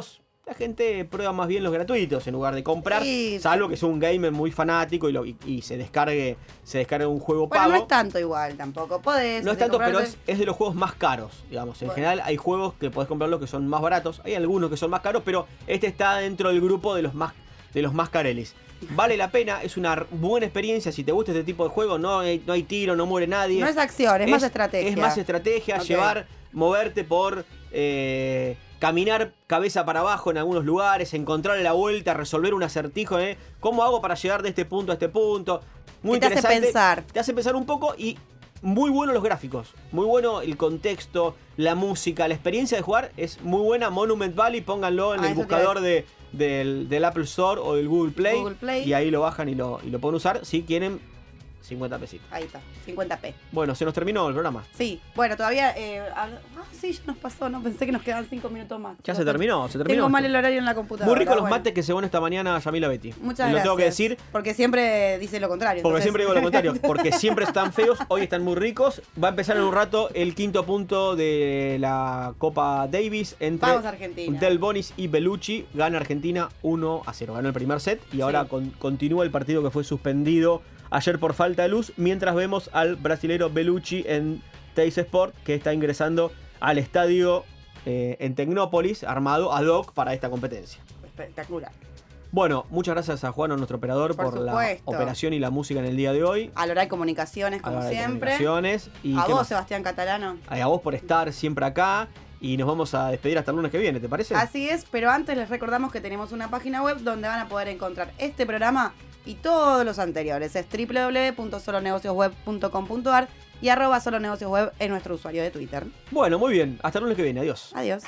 la gente prueba más bien los gratuitos en lugar de comprar, Sí, salvo sí. que sea un gamer muy fanático y, lo, y, y se descargue se descargue un juego Bueno, pago. no es tanto igual tampoco. Podés. No es de tanto, pero comprarte- es, es de los juegos más caros, digamos. En Bueno. general hay juegos que podés comprarlos que son más baratos. Hay algunos que son más caros, pero este está dentro del grupo de los más, de los más carelis. Vale la pena, es una buena experiencia. Si te gusta este tipo de juego, no hay, no hay tiro, no muere nadie. No es acción, es, más estrategia. Es más estrategia, Ok. llevar, moverte por... eh, caminar cabeza para abajo en algunos lugares, encontrarle la vuelta, resolver un acertijo, ¿eh? ¿Cómo hago para llegar de este punto a este punto? Muy Que te hace interesante. pensar. Te hace pensar un poco y muy bueno los gráficos. Muy bueno el contexto, la música, la experiencia de jugar es muy buena. Monument Valley, pónganlo en Ah, el eso te iba a buscador de, del, del Apple Store o del Google Play, Google Play. y ahí lo bajan y lo, y lo pueden usar si quieren cincuenta pesitos. Ahí está, cincuenta p. Bueno, se nos terminó el programa. Sí, bueno, todavía... Eh, habla- ah, sí, ya nos pasó, no pensé que nos quedaban cinco minutos más. Ya se terminó, se terminó. Tengo mal esto. el horario en la computadora. Muy rico los bueno. mates que se van esta mañana Yamila Betty. Muchas Lo gracias. tengo que decir Porque siempre dice lo contrario. porque entonces- siempre digo lo contrario. Porque siempre están feos, hoy están muy ricos. Va a empezar en un rato el quinto punto de la Copa Davis entre Vamos, Argentina. Del Bonis y Bellucci. Gana Argentina uno a cero. Ganó el primer set y ahora Sí. con- continúa el partido que fue suspendido ayer por falta de luz. Mientras vemos al brasilero Bellucci en Teis Sport, que está ingresando al estadio eh, en Tecnópolis, armado ad hoc para esta competencia. Espectacular. Bueno, muchas gracias a Juan, nuestro operador, Por por, la supuesto. operación y la música en el día de hoy. A Loray Comunicaciones, como A la de siempre. comunicaciones. Y A ¿qué vos, más? Sebastián Catalano. A vos por estar siempre acá. Y nos vamos a despedir hasta el lunes que viene, ¿te parece? Así es, pero antes les recordamos que tenemos una página web donde van a poder encontrar este programa y todos los anteriores. Es doble u doble u doble u punto solonegociosweb punto com punto a r y arroba solonegociosweb en nuestro usuario de Twitter. Bueno, muy bien. Hasta el lunes que viene. Adiós. Adiós.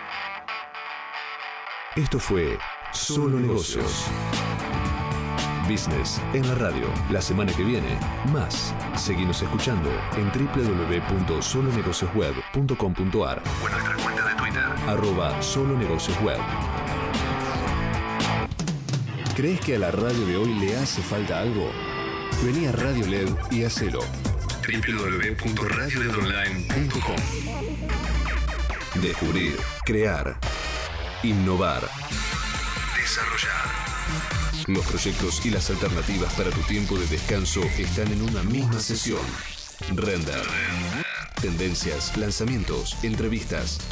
Esto fue Solo Negocios. Business en la radio. La semana que viene, más. Seguinos escuchando en doble u doble u doble u punto solonegociosweb punto com punto a r o en nuestra cuenta de Twitter, arroba solonegociosweb. ¿Crees que a la radio de hoy le hace falta algo? Vení a Radio L E D y hacelo. doble u doble u doble u punto radio led online punto com. Descubrir, crear, innovar, desarrollar. Los proyectos y las alternativas para tu tiempo de descanso están en una misma sesión. Render. Tendencias, lanzamientos, entrevistas.